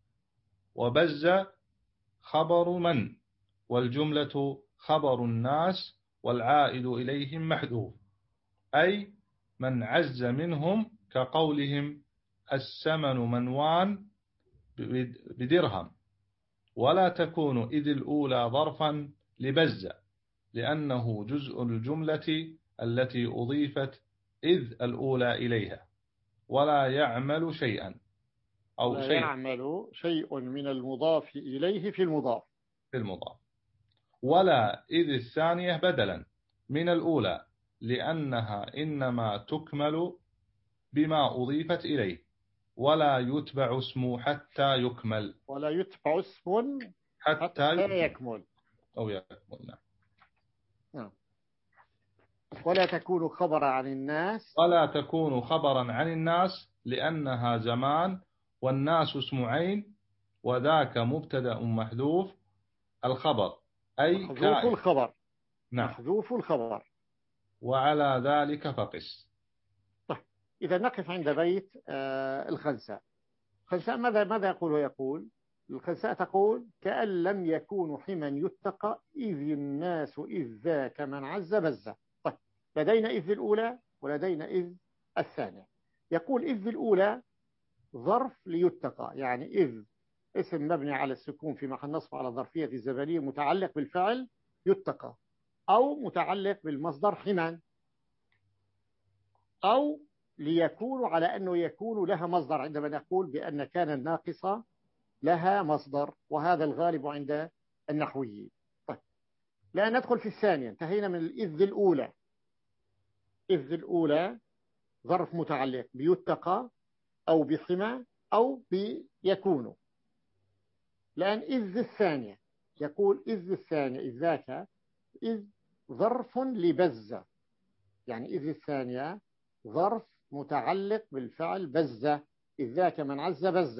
وبز خبر من، والجملة خبر الناس والعائد إليهم محذوف، أي من عز منهم، كقولهم السمن منوان بدرهم. ولا تكون إذ الأولى ظرفا لبز، لأنه جزء الجملة التي أضيفت إذ الأولى إليها. ولا يعمل شيئا أو لا شيء يعمل شيء من المضاف إليه في المضاف في المضاف. ولا إذ الثانية بدلا من الأولى، لأنها إنما تكمل بما أضيفت إليه. ولا يتبع اسم حتى يكمل. ولا يتبع اسم حتى, حتى يكمل. يكمل. أو يكمل. نعم. نعم. ولا تكون خبر عن الناس. ولا تكون خبرا عن الناس، لأنها زمان، والناس اسم عين، وذاك مبتدأ محذوف الخبر أي محذوف كائن. الخبر. نعم. محذوف الخبر. وعلى ذلك فقس. طيب، إذا نقف عند بيت آه الخنساء. الخنساء ماذا ماذا يقول ويقول؟ الخنساء تقول كأن لم يكون حما يتقى إذ الناس إذ ذاك من عز بزة. طيب، لدينا إذ الأولى ولدينا إذ الثانية. يقول إذ الأولى ظرف ليتقى، يعني إذ اسم مبني على السكون في محل نصب على الظرفية الزمنية متعلق بالفعل يتقى، أو متعلق بالمصدر حما، أو ليكون على أنه يكون لها مصدر، عندما نقول بأن كان الناقصة لها مصدر، وهذا الغالب عند النحويين. طيب، لا ندخل في الثانية. انتهينا من الإذ الأولى. إذ الأولى ظرف متعلق بيتقى أو بحما أو بيكون. لأن إذ الثانية يقول إذ الثانية إذ ذاك إذ ظرف لبزة. يعني إذ الثانية ظرف متعلق بالفعل بز، إذ ذاك من عز بز.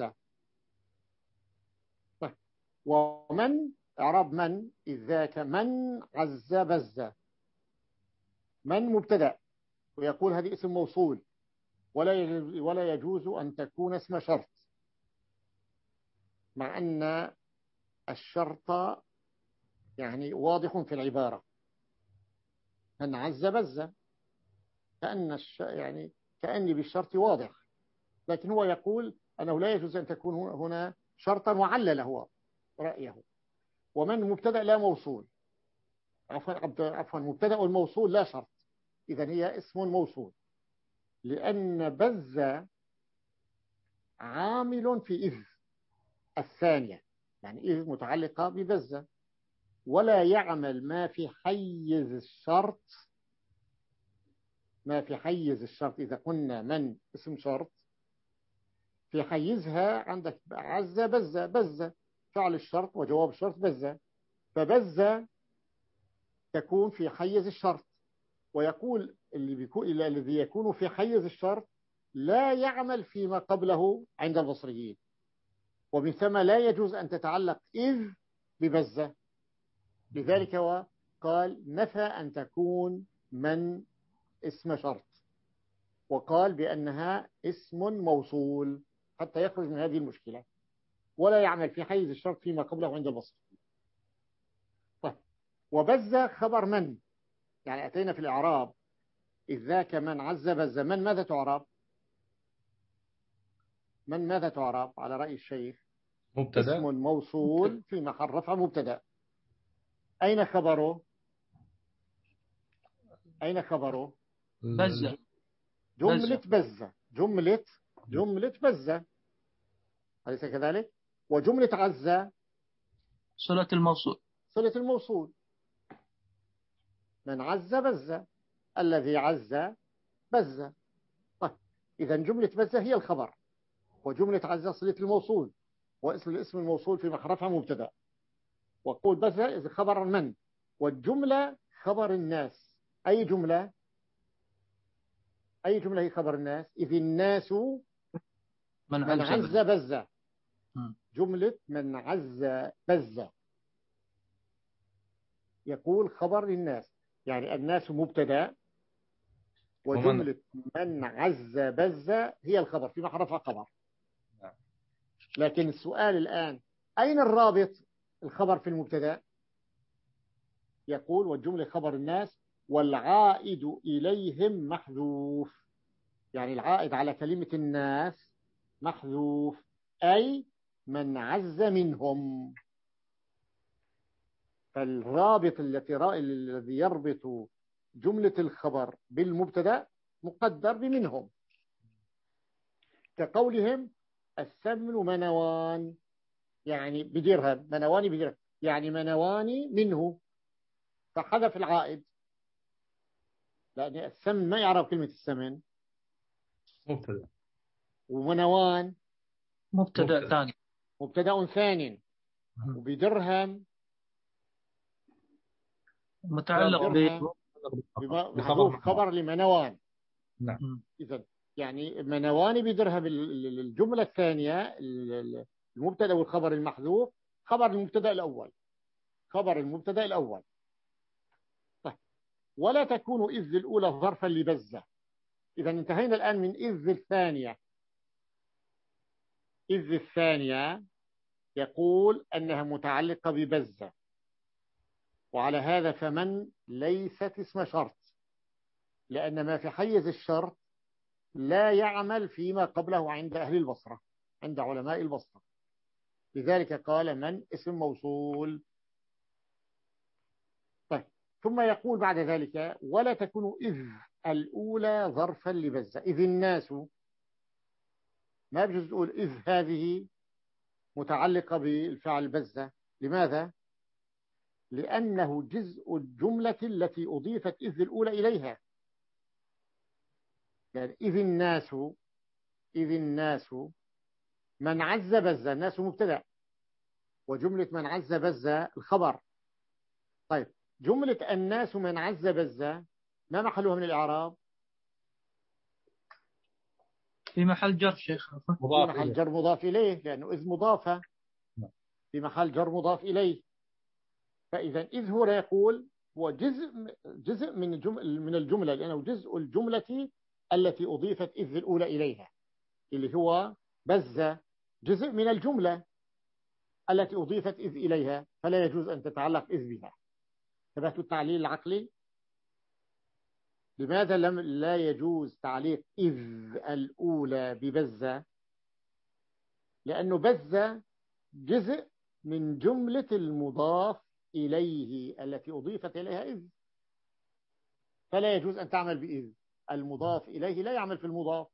طيب. ومن إعراب من إذ ذاك من عز بز. من مبتدأ، ويقول هذه اسم موصول، ولا ولا يجوز أن تكون اسم شرط، مع أن الشرط يعني واضح في العبارة. من عز بز، كأن الش... يعني كأني بالشرط واضح، لكن هو يقول أنه لا يجوز أن تكون هنا شرطا، وعلل هو رأيه. ومن مبتدأ لا موصول، عفوا عفوا مبتدأ الموصول لا شرط، إذا هي اسم موصول، لأن بز عامل في إذ الثانية، يعني إذ متعلقة ببز، ولا يعمل ما في حيز الشرط. ما في حيز الشرط إذا قلنا من اسم شرط، في حيزها عندك عز بز، بز فعل الشرط وجواب الشرط بز، فبز تكون في حيز الشرط. ويقول اللي بيكون الذي يكون في حيز الشرط لا يعمل فيما قبله عند البصريين، ومن ثم لا يجوز أن تتعلق إذ ببز. لذلك هو قال نفى أن تكون من اسم شرط، وقال بأنها اسم موصول حتى يخرج من هذه المشكلة، ولا يعمل في حيز الشرط فيما قبله عند البصريين. طيب. وبز خبر من، يعني أتينا في الإعراب إذ ذاك من عز بز، من ماذا تعرب؟ من ماذا تعرب على رأي الشيخ؟ مبتدأ. اسم موصول في محل رفع مبتدأ. أين خبره؟ أين خبره؟ بزة. جملة بزة. بزة، جملة جملة بزة، أليس كذلك؟ وجملة عزة صلة الموصول. صلة الموصول. من عز بزة، الذي عز بزة. طيب. إذا جملة بزة هي الخبر، وجملة عزة صلة الموصول، واسم الاسم الموصول في محل رفع مبتدأ. وقول بزة إذا خبر من، والجملة خبر الناس. أي جملة؟ أي جملة هي خبر الناس؟ إذ الناس من من عز عز بزة، م. جملة من عز بزة يقول خبر للناس، يعني الناس مبتدا، ومن وجملة من عز بزة هي الخبر في محل رفع خبر. لكن السؤال الآن أين الرابط الخبر في المبتدا؟ يقول والجملة خبر الناس والعائد إليهم محذوف، يعني العائد على كلمة الناس محذوف، أي من عز منهم. فالرابط التي الذي يربط جملة الخبر بالمبتدا مقدر بمنهم، كقولهم الثمن منوان، يعني بدرهم، منواني بدرهم، يعني منواني منه، فحذف العائد، لأن الثمن ما يعرف كلمة الثمن. مبتدأ. ومنوان مبتدأ ثاني. مبتدأ ثاني. وبدرهم متعلق ب محذوف خبر لمنوان. نعم. إذا يعني منواني بدرهم، الجملة الثانية المبتدأ والخبر المحذوف خبر المبتدأ الأول، خبر المبتدأ الأول. طيب. ولا تكون إذ الأولى ظرفا لبزة. إذا انتهينا الآن من إذ الثانية. إذ الثانية يقول أنها متعلقة ببزة، وعلى هذا فمن ليست اسم شرط، لأن ما في حيز الشرط لا يعمل فيما قبله عند أهل البصرة، عند علماء البصرة. لذلك قال من اسم موصول. طيب. ثم يقول بعد ذلك ولا تكون إذ الأولى ظرفا لبزة. إذ الناس ما بجوز تقول إذ هذه متعلقة بالفعل بزة. لماذا؟ لأنه جزء الجملة التي أضيفت إذ الأولى إليها. يعني إذ الناس، إذ الناس من عز بزة، الناس مبتدأ، وجملة من عز بزة الخبر. طيب. جملة الناس من عز بزة ما محلها من الإعراب؟ في محل جر شيخ. في محل جر مضاف إليه، لأنه إذ مضافة في محل جر مضاف إليه. فإذا إذ هو يقول هو جزء جزء من الجملة من الجملة لأنه جزء الجملة التي أضيفت إذ الأولى إليها، اللي هو بز جزء من الجملة التي أضيفت إذ إليها، فلا يجوز أن تتعلق إذ بها. ثبت التعليل العقلي. لماذا لم لا يجوز تعليق إذ الأولى ببز؟ لأنه بز جزء من جملة المضاف إليه التي أضيفت إليها إذ، فلا يجوز أن تعمل بإذ. المضاف إليه لا يعمل في المضاف،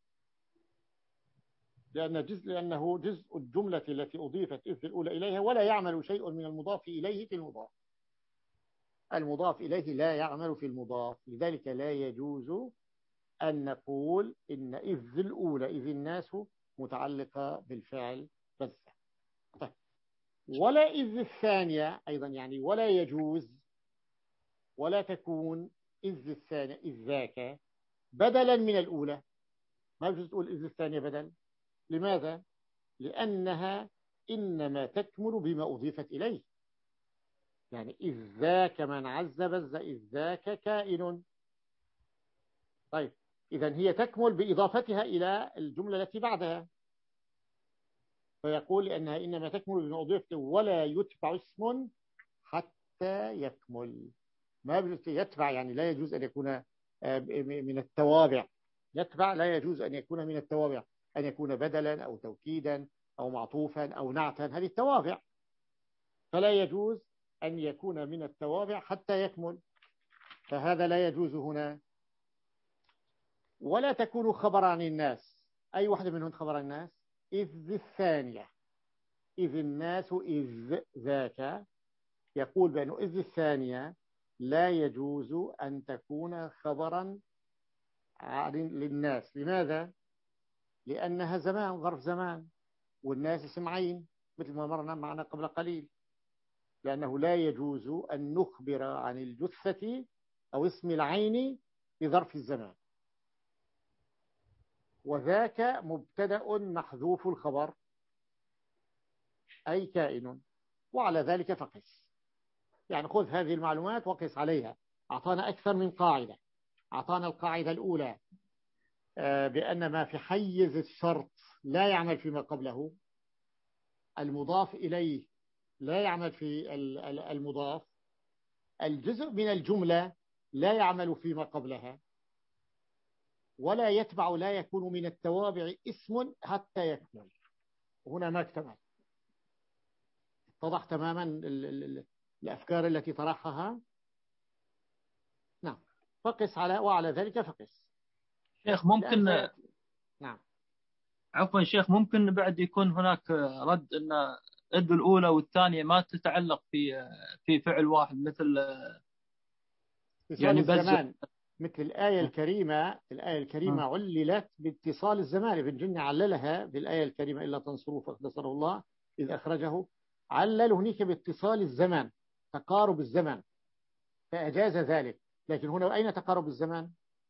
لأن جزء لأنه جزء الجملة التي أضيفت إذ الأولى إليها، ولا يعمل شيء من المضاف إليه في المضاف. المضاف إليه لا يعمل في المضاف، لذلك لا يجوز أن نقول إن إذ الأولى إذ الناس متعلقة بالفعل بس. طيب. ولا إذ الثانية أيضا، يعني ولا يجوز ولا تكون إذ الثانية إذ ذاك بدلا من الأولى. ما يجوز تقول إذ الثانية بدل. لماذا؟ لأنها إنما تكمل بما أضيفت إليه. يعني إذ ذاك من عز بز إذ ذاك كائن. طيب إذن هي تكمل بإضافتها إلى الجملة التي بعدها، فيقول لأنها إنما تكمل بما أضيفت ولا يتبع اسم حتى يكمل. ما يجوز يتبع، يعني لا يجوز أن يكون من التوابع. يتبع لا يجوز أن يكون من التوابع، أن يكون بدلا أو توكيدا أو معطوفا أو نعتا، هذه التوابع. فلا يجوز أن يكون من التوابع حتى يكمل، فهذا لا يجوز هنا. ولا تكون خبر عن الناس. أي واحدة منهم خبر عن الناس؟ إذ الثانية إذ الناس إذ ذاك. يقول بأنه إذ الثانية لا يجوز أن تكون خبرا للناس. لماذا؟ لأنها زمان، ظرف زمان، والناس اسم عين مثل ما مرنا معنا قبل قليل. لأنه لا يجوز أن نخبر عن الجثة أو اسم العين بظرف الزمان. وذاك مبتدأ محذوف الخبر أي كائن، وعلى ذلك فقس. يعني خذ هذه المعلومات وقس عليها. أعطانا أكثر من قاعدة. أعطانا القاعدة الأولى بأن ما في حيز الشرط لا يعمل فيما قبله، المضاف إليه لا يعمل في المضاف، الجزء من الجملة لا يعمل فيما قبلها، ولا يتبع لا يكون من التوابع اسم حتى يكمل. هنا ما اكتمل. اتضح تماما الأفكار التي طرحها. نعم. فقس على وعلى ذلك فقس. شيخ ممكن نعم عفوا شيخ ممكن بعد يكون هناك رد أن إذ الأولى والثانية ما تتعلق في في فعل واحد، مثل يعني الزمان، مثل الآية الكريمة. الآية الكريمة عللت باتصال الزمان. ابن جني عللها بالآية الكريمة إلا تنصروه فقد نصره الله إذ أخرجه. علل هناك باتصال الزمان، تقارب الزمان، فأجاز ذلك. لكن هنا أين تقارب الزمان؟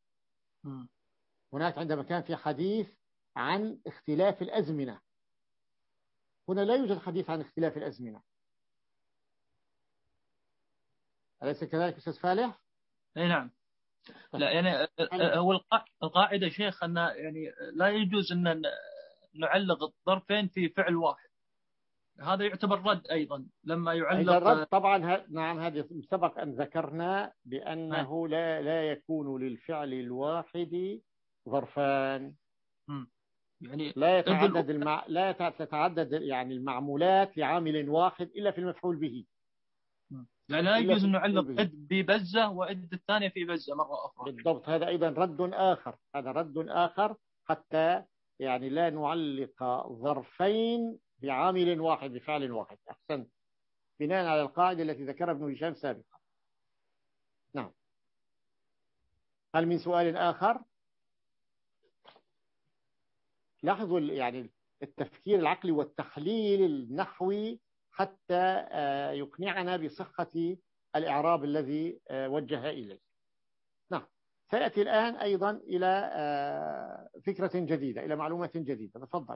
هناك عندما كان في حديث عن اختلاف الأزمنة. هنا لا يوجد حديث عن اختلاف الأزمنة. أليس كذلك أستاذ فالح؟ أي نعم. لا يعني هو القاعدة شيخ أن يعني لا يجوز أن نعلق الظرفين في فعل واحد. هذا يعتبر رد أيضا لما يعلق الرد. طبعا نعم، هذه سبق أن ذكرنا بأنه لا لا يكون للفعل الواحد ظرفان. يعني لا يتعدد المع... لا تتعدد يعني المعمولات لعامل واحد إلا في المفعول به. لا لا يجوز أن نعلق إذ ببزة وإذ الثانية في بزة مرة أخرى. بالضبط. هذا أيضا رد آخر. هذا رد آخر حتى يعني لا نعلق ظرفين بعامل واحد بفعل واحد. أحسنت، بناء على القاعدة التي ذكرها ابن هشام سابقا. نعم. هل من سؤال آخر؟ لاحظوا يعني التفكير العقلي والتحليل النحوي حتى يقنعنا بصحة الإعراب الذي وجه إليه. نعم. سيأتي الآن أيضا إلى فكرة جديدة، إلى معلومات جديدة. تفضل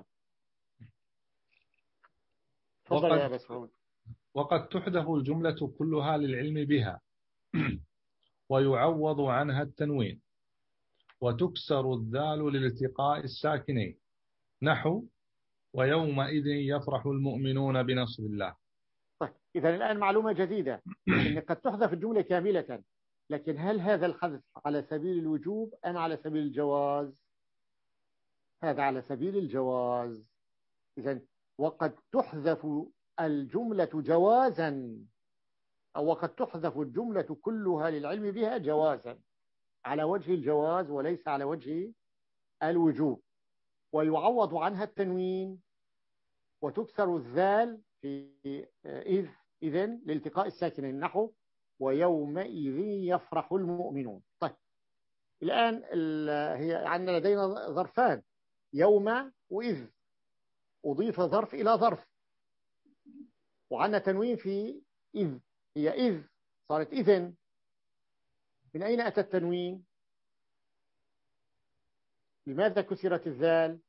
تفضل يا مسعود. وقد تحذف الجملة كلها للعلم بها ويعوض عنها التنوين، وتكسر الذال لالتقاء الساكنين، نحو ويومئذ يفرح المؤمنون بنصر الله. طيب إذا الآن معلومة جديدة، إن قد تحذف الجملة كاملة، لكن هل هذا الحذف على سبيل الوجوب أم على سبيل الجواز؟ هذا على سبيل الجواز. إذا وقد تحذف الجملة جوازا، أو وقد تحذف الجملة كلها للعلم بها جوازا، على وجه الجواز وليس على وجه الوجوب، ويعوض عنها التنوين، وتكسر الذال في إذ إذن لالتقاء الساكنين، نحو ويومئذ يفرح المؤمنون. طيب الآن هي عندنا لدينا ظرفان، يوم وإذ، أضيف ظرف إلى ظرف، وعندنا تنوين في إذ، هي إذ صارت إذن. من أين أتى التنوين؟ لماذا كسرت الذال؟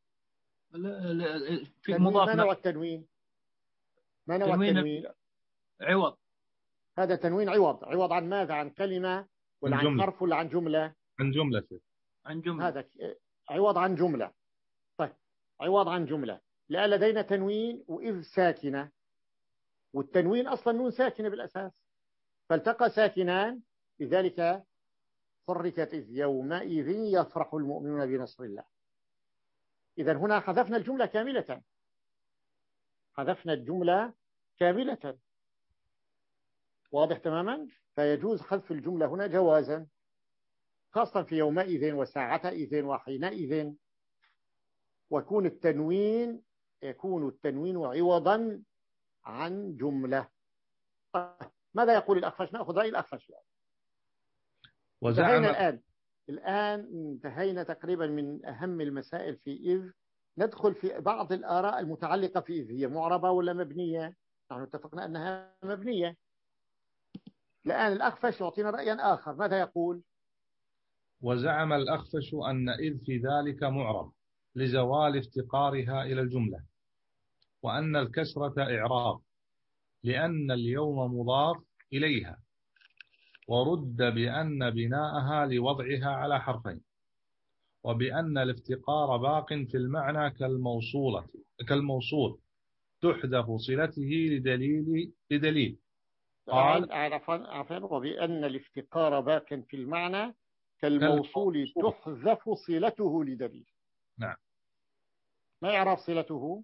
في مضاف. ما نوع التنوين؟ ما نوع التنوين؟ عوض. هذا تنوين عوض. عوض عن ماذا؟ عن كلمة ولا عن حرف ولا عن جملة؟ عن جملة. عن جملة. هذا عوض عن جملة. طيب عوض عن جملة، لأن لدينا تنوين وإذ ساكنة، والتنوين أصلا نون ساكنة بالأساس، فالتقى ساكنان، لذلك حركت إذ يومئذ يفرح المؤمنون بنصر الله. إذا هنا حذفنا الجملة كاملة، حذفنا الجملة كاملة، واضح تماما. فيجوز حذف الجملة هنا جوازا، خاصة في يومئذ وساعتئذ وحينئذ، ويكون التنوين يكون التنوين عوضا عن جملة. ماذا يقول الأخفش؟ نأخذ رأي الأخفش. انتهينا الآن الآن انتهينا تقريبا من أهم المسائل في إذ. ندخل في بعض الآراء المتعلقة في إذ، هي معربة ولا مبنية؟ نحن اتفقنا أنها مبنية. الآن الأخفش يعطينا رأيا آخر، ماذا يقول؟ وزعم الأخفش أن إذ في ذلك معرب لزوال افتقارها إلى الجملة، وأن الكسرة إعراب لأن اليوم مضاف إليها، ورد بأن بناءها لوضعها على حرفين، وبأن الافتقار باق في المعنى كالموصولة كالموصول تحذف صلته لدليل لدليل قال عفوا وبأن الافتقار باق في المعنى كالموصول تحذف صلته لدليل. نعم. ما يعرف صلته؟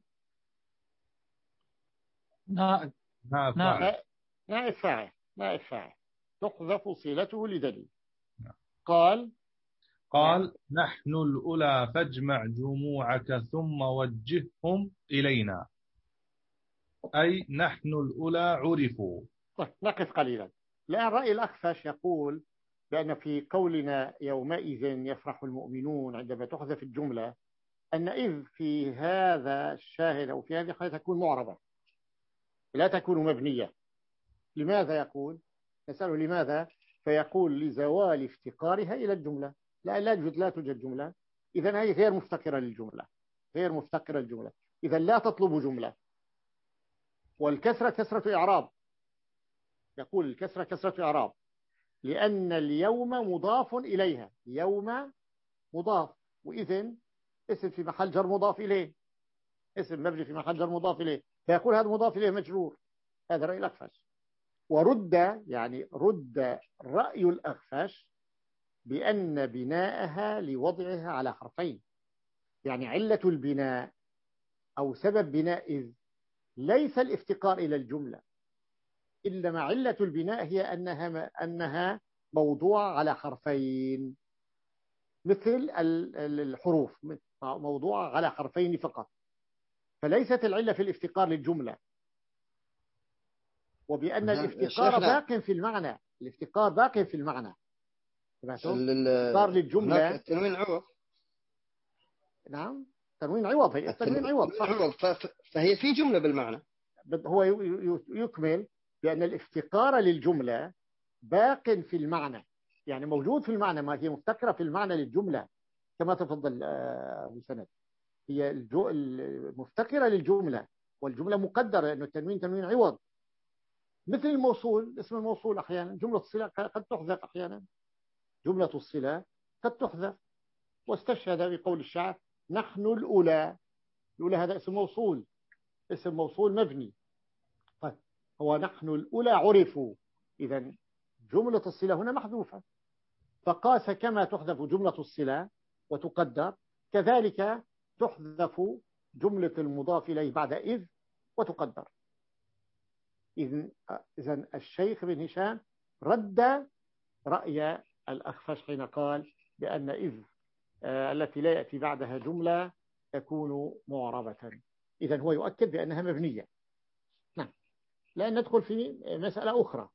نائب نائب فاعل. نائب فاعل نائب فاعل تحذف صلته لدليل. نعم. قال قال نحن الأولى فاجمع جموعك ثم وجههم إلينا، أي نحن الأولى عرفوا. طيب نقف قليلا. الآن رأي الأخفش يقول بأن في قولنا يومئذ يفرح المؤمنون عندما تحذف الجملة، أن إذ في هذا الشاهد أو في هذه الحالة تكون معربة لا تكون مبنية. لماذا يقول؟ نسأله لماذا؟ فيقول لزوال افتقارها إلى الجملة. لا لا توجد لا توجد جملة، إذن هي غير مفتقرة للجملة، غير مفتقرة للجملة، إذن لا تطلب جملة. والكسرة كسرة إعراب، يقول الكسرة كسرة إعراب لأن اليوم مضاف إليها، يوم مضاف، وإذن اسم في محل جر مضاف إليه، اسم مبني في محل جر مضاف إليه، فيقول هذا مضاف إليه مجرور. هذا رأي الأخفش. ورد يعني رد رأي الأخفش بأن بناءها لوضعها على حرفين، يعني علة البناء أو سبب بناء إذ ليس الافتقار إلى الجملة، إنما علة البناء هي أنها أنها موضوع على حرفين، مثل الحروف موضوع على حرفين فقط، فليست العلة في الافتقار للجملة. وبأن الافتقار باق في المعنى، الافتقار باق في المعنى. الافتقار للجملة التنوين عوض. نعم تنوين عوض، هي التنوين عوض صح. فهي في جملة بالمعنى. هو يكمل بأن الافتقار للجملة باق في المعنى، يعني موجود في المعنى، ما هي مفتكرة في المعنى للجملة كما تفضل أبو سند. هي الجو المفتكرة للجملة، والجملة مقدرة لأنه التنوين تنوين عوض، مثل الموصول. اسم الموصول أحيانا جملة الصلة قد تحذف، أحيانا جملة الصلة قد تحذف. واستشهد بقول الشعر نحن الأولى. الأولى هذا اسم موصول، اسم موصول مبني. طيب هو نحن الأولى عرفوا، إذا جملة الصلة هنا محذوفة، فقاس كما تحذف جملة الصلة وتقدر، كذلك تحذف جملة المضاف إليه بعد إذ وتقدر. إذن إذن الشيخ بن هشام رد رأي الأخفش حين قال بأن إذ آه التي لا يأتي بعدها جملة تكون معربة. إذن هو يؤكد بأنها مبنية. نعم. لأن ندخل في مسألة أخرى.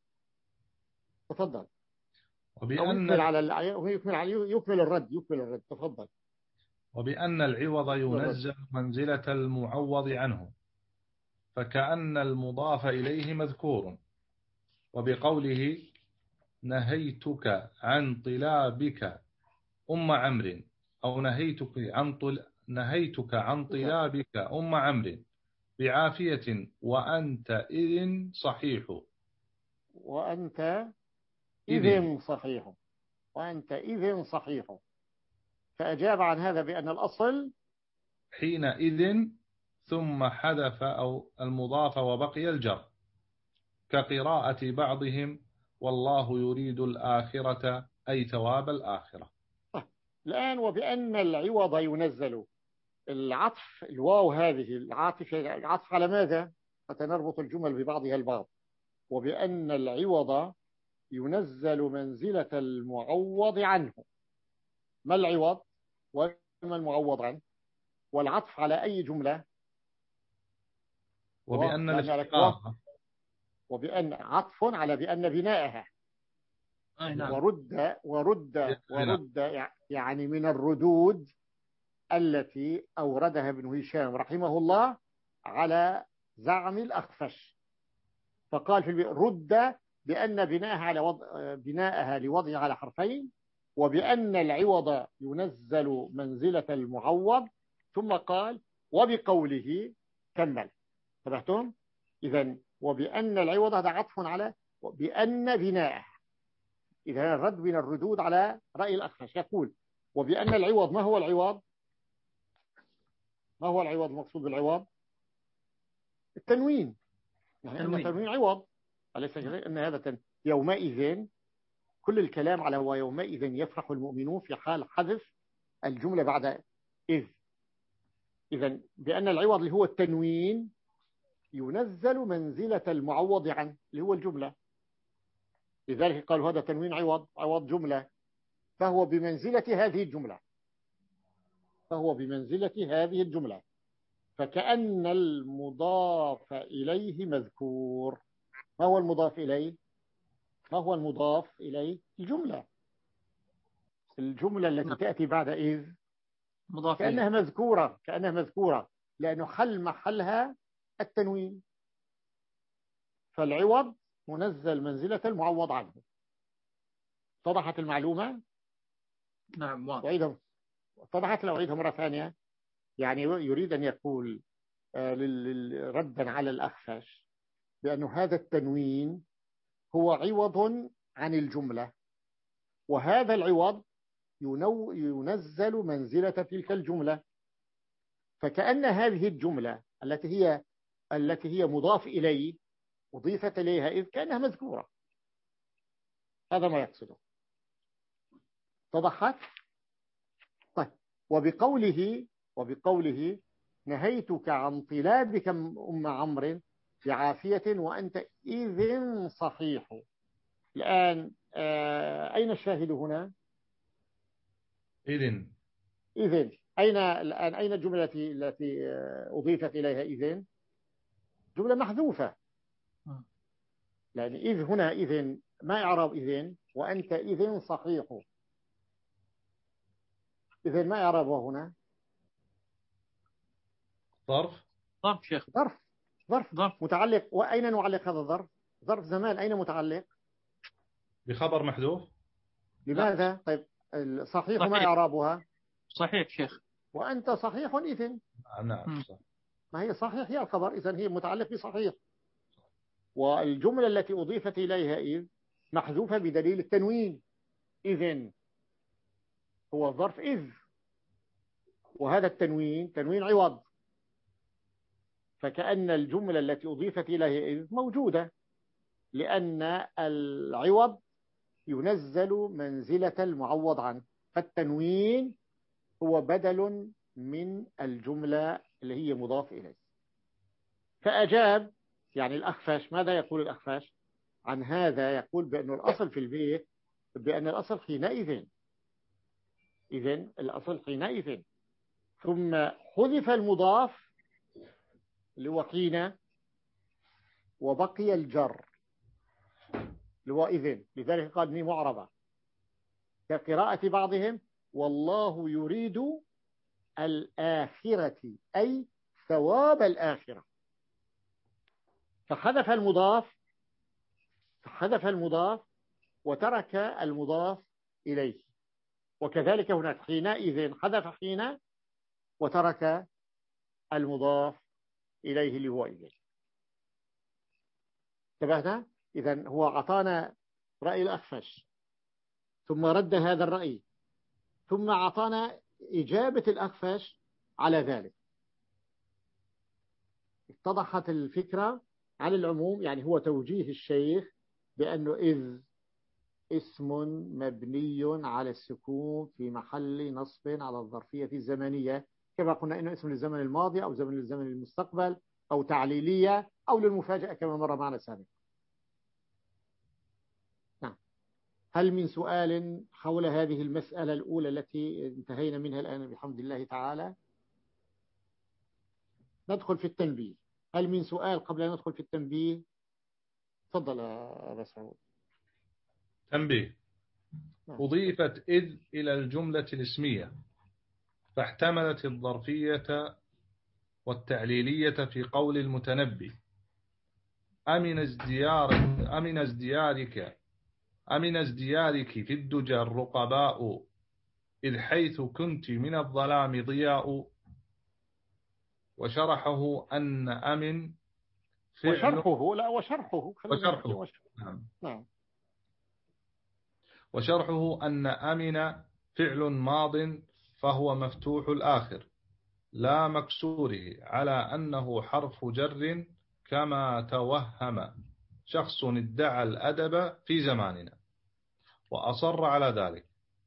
تفضل. وبأن يكمل على يكمل على يكمل الرد يكمل الرد تفضل. وبأن العوض ينزل منزلة المعوض عنه، فكأن المضاف إليه مذكور. وبقوله نهيتك عن طلابك أم عمرو، أو نهيتك عن طل... نهيتك عن طلابك أم عمرو بعافية وأنت إذن صحيح. وأنت إذن صحيح. وأنت إذن صحيح. فأجاب عن هذا بأن الأصل حينئذ، ثم حذف أو المضاف وبقي الجر، كقراءة بعضهم والله يريد الآخرة أي ثواب الآخرة. الآن وبأن العوض ينزل، العطف الواو هذه العاطف العطف على ماذا؟ حتى نربط الجمل ببعضها البعض. وبأن العوض ينزل منزلة المعوض عنه. ما العوض وما المعوض عنه؟ والعطف على أي جملة؟ وبأن الافتقار، وبأن عطف على بأن بناءها. نعم. ورد ورد ورد يعني من الردود التي أوردها ابن هشام رحمه الله على زعم الأخفش. فقال في رد بأن بناءها على وضع بناءها لوضعها على حرفين، وبأن العوض ينزل منزلة المعوض، ثم قال وبقوله كمل. انتبهتم؟ إذن وبأن العوض هذا عطف على بأن بناءه. إذا الرد من الردود على رأي الأخفش. يقول وبأن العوض، ما هو العوض؟ ما هو العوض؟ المقصود بالعوض التنوين. يعني أن التنوين عوض، أليس كذلك؟ أن هذا تن... يومئذ كل الكلام على ويومئذ يفرح المؤمنون في حال حذف الجملة بعد إذ. إذن بأن العوض اللي هو التنوين ينزل منزلة المعوض عنه اللي هو الجملة. لذلك قالوا هذا تنوين عوض، عوض جملة، فهو بمنزلة هذه الجملة فهو بمنزلة هذه الجملة فكأن المضاف إليه مذكور. ما هو المضاف إليه؟ ما هو المضاف إليه؟ الجملة الجملة التي تأتي بعد إذ مضاف كأنها مذكورة كأنها مذكورة لأنه حل محلها التنوين. فالعوض منزل منزلة المعوض عنه. اتضحت المعلومة؟ نعم. وأيضا اتضحت. لو أعيدها مرة ثانية. يعني يريد أن يقول ردا على الأخفش بأن هذا التنوين هو عوض عن الجملة، وهذا العوض ينو ينزل منزلة تلك الجملة، فكأن هذه الجملة التي هي التي هي مضاف إليه أضيفت إليها إذ كأنها مذكورة. هذا ما يقصده. اتضحت؟ طيب وبقوله وبقوله نهيتك عن طلابك أم عمرو بعافية وأنت إذن صحيح. الآن آه أين الشاهد هنا؟ إذن. إذن أين الآن أين الجملة التي التي أضيفت إليها إذن؟ جملة محذوفة. لأن إذ هنا إذن ما إعراب إذن؟ وأنت إذن صحيح. إذن ما إعرابه هنا؟ ظرف. ظرف شيخ. ظرف ظرف ظرف متعلق. وأين نعلق هذا الظرف؟ ظرف زمان. أين متعلق؟ بخبر محذوف. لماذا؟ طيب صحيح ما صحيح. إعرابها؟ صحيح شيخ. وأنت صحيح إذن. نعم. ما هي صحيح هي الخبر، إذن هي متعلق بصحيح. والجملة التي أضيفت إليها إذ محذوفة بدليل التنوين، إذن هو ظرف إذ، وهذا التنوين تنوين عوض، فكأن الجملة التي أضيفت إليها إذ موجودة، لأن العوض ينزل منزلة المعوض عنه، فالتنوين هو بدل من الجملة اللي هي مضاف إليه. فأجاب يعني الأخفش. ماذا يقول الأخفش عن هذا؟ يقول بأن الأصل في البيت بأن الأصل حينئذ، إذن الأصل حينئذ، ثم حذف المضاف اللي هو حين، وبقي الجر اللي هو إذن، لذلك قال إني معربة كقراءة بعضهم والله يريد الآخرة أي ثواب الآخرة، فحذف المضاف فحذف المضاف وترك المضاف إليه. وكذلك هناك حينئذ حذف حين وترك المضاف إليه اللي هو إذن. انتبهنا؟ إذن هو أعطانا رأي الأخفش، ثم رد هذا الرأي، ثم أعطانا إجابة الأخفش على ذلك. اتضحت الفكرة على العموم. يعني هو توجيه الشيخ بأنه إذ اسم مبني على السكون في محل نصب على الظرفية الزمنية، كما قلنا إنه اسم للزمن الماضي أو زمن للزمن المستقبل أو تعليلية أو للمفاجأة كما مر معنا سابقا. نعم. هل من سؤال حول هذه المسألة الأولى التي انتهينا منها الآن بحمد الله تعالى؟ ندخل في التنبيه. هل من سؤال قبل أن ندخل في التنبيه؟ تفضل يا أبا سعود. تنبيه. أضيفت إذ إلى الجملة الاسمية فاحتملت الظرفية والتعليلية في قول المتنبي أمن ازديار أمن ازديارك أمن ازديارك في الدجى الرقباء إذ حيث كنت من الظلام ضياء. وشرحه أن أمن وشرحه لا وشرحه وشرحه نعم. نعم. وشرحه أن أمن فعل ماض فهو مفتوح الآخر لا مكسوره على أنه حرف جر كما توهم شخص ادعى الأدب في زماننا وأصر على ذلك.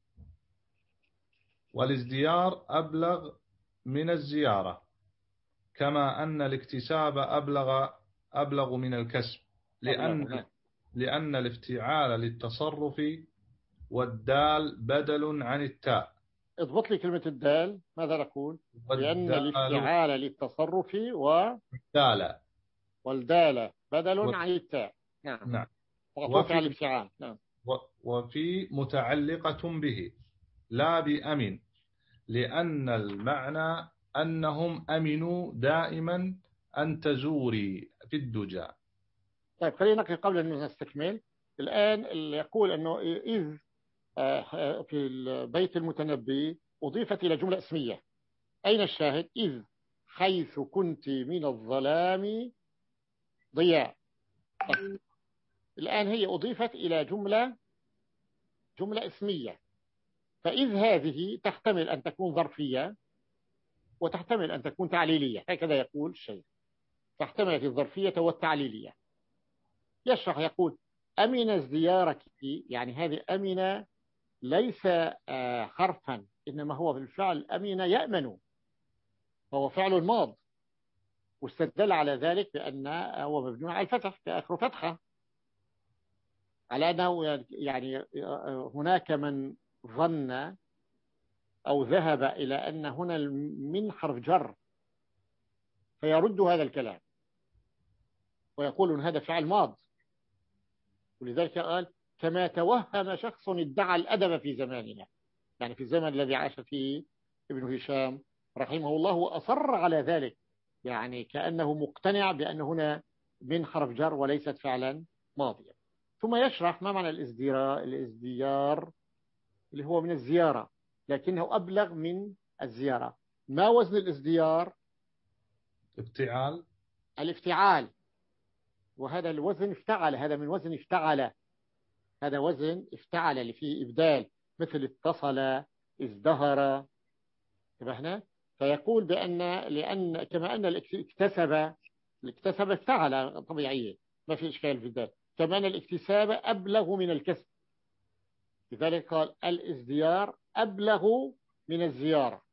والازديار أبلغ من الزيارة كما أن الاكتساب أبلغ أبلغ من الكسب، لأن لأن الافتعال للتصرف والدال بدل عن التاء. اضبط لي كلمة الدال. ماذا نقول؟ لأن الافتعال للتصرف والدال والدال بدل و... عن التاء. نعم. نعم. وفي الافتعال. نعم. وفي متعلقة به لا بأمن، لأن المعنى أنهم أمنوا دائما أن تزوري في الدجى. طيب خلينا نقل قبل أن نستكمل. الآن اللي يقول أنه إذ في البيت المتنبي أضيفت إلى جملة اسمية. أين الشاهد؟ إذ حيث كنت من الظلام ضياء. طيب. الآن هي أضيفت إلى جملة جملة اسمية، فإذ هذه تحتمل أن تكون ظرفية وتحتمل أن تكون تعليلية، هكذا يقول الشيخ. تحتمل الظرفية والتعليلية. يشرح يقول أمن ازديارك، يعني هذه أمن ليس حرفا، إنما هو بالفعل أمن يأمن، فهو فعل ماض، واستدل على ذلك بأن هو مبني على الفتح كآخر فتحة، على أنه يعني هناك من ظن أو ذهب إلى أن هنا من حرف جر فيرد هذا الكلام ويقول أن هذا فعل ماض، ولذلك قال كما توهم شخص ادعى الأدب في زماننا، يعني في الزمن الذي عاش فيه ابن هشام رحمه الله، وأصر على ذلك، يعني كأنه مقتنع بأن هنا من حرف جر وليست فعلا ماضيا. ثم يشرح ما معنى الازديار. الازديار اللي هو من الزيارة، لكنه أبلغ من الزيارة. ما وزن الازديار؟ افتعال. الافتعال، وهذا الوزن افتعل، هذا من وزن افتعل، هذا وزن افتعل اللي فيه إبدال، مثل اتصل، ازدهر، انتبهنا؟ فيقول بأن لأن كما أن الاكتسب الاكتسب افتعل طبيعية، ما في إشكال في ذلك، كما أن الاكتساب أبلغ من الكسب، لذلك قال الازديار أبلغ من الزيارة،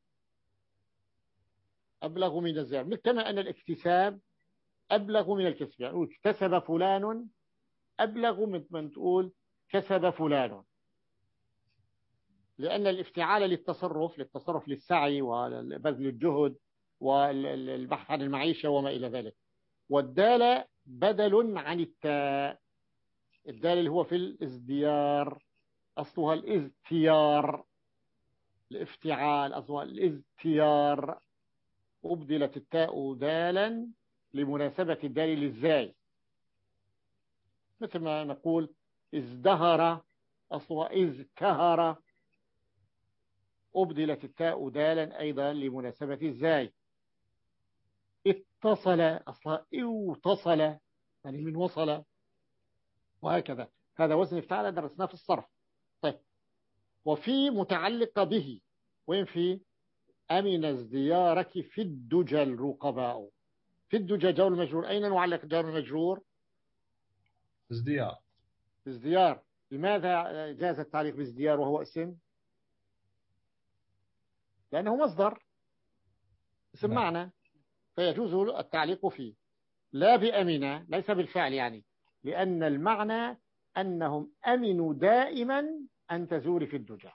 أبلغ من الزيارة، كما أن الاكتساب أبلغ من الكسب. يعني اكتسب فلان أبلغ من من تقول كسب فلان، لأن الافتعال للتصرف للتصرف للسعي وبذل الجهد والبحث عن المعيشة وما إلى ذلك. والدال بدل عن التاء، الدال اللي هو في الازديار أصلها الازتيار، الافتعال أصلها الازتيار، أبدلت التاء دالا لمناسبة الدال للزاي، مثل ما نقول ازدهر أصلها ازتهر، أبدلت التاء دالا أيضا لمناسبة الزاي. اتصل أصلها اوتصل، يعني من وصل، وهكذا. هذا وزن افتعل درسناه في الصرف. طيب، وفي متعلق به، وين في؟ أمن ازديارك في الدجى الرقباء. في الدجى جار المجرور، أين نعلق جار المجرور؟ ازديار. ازديار. لماذا جاز التعليق بازديار وهو اسم؟ لأنه مصدر، اسم نعم. معنى، فيجوز التعليق فيه. لا بأمنة، ليس بالفعل يعني، لأن المعنى أنهم أمنوا دائما أن تزور في الدجى،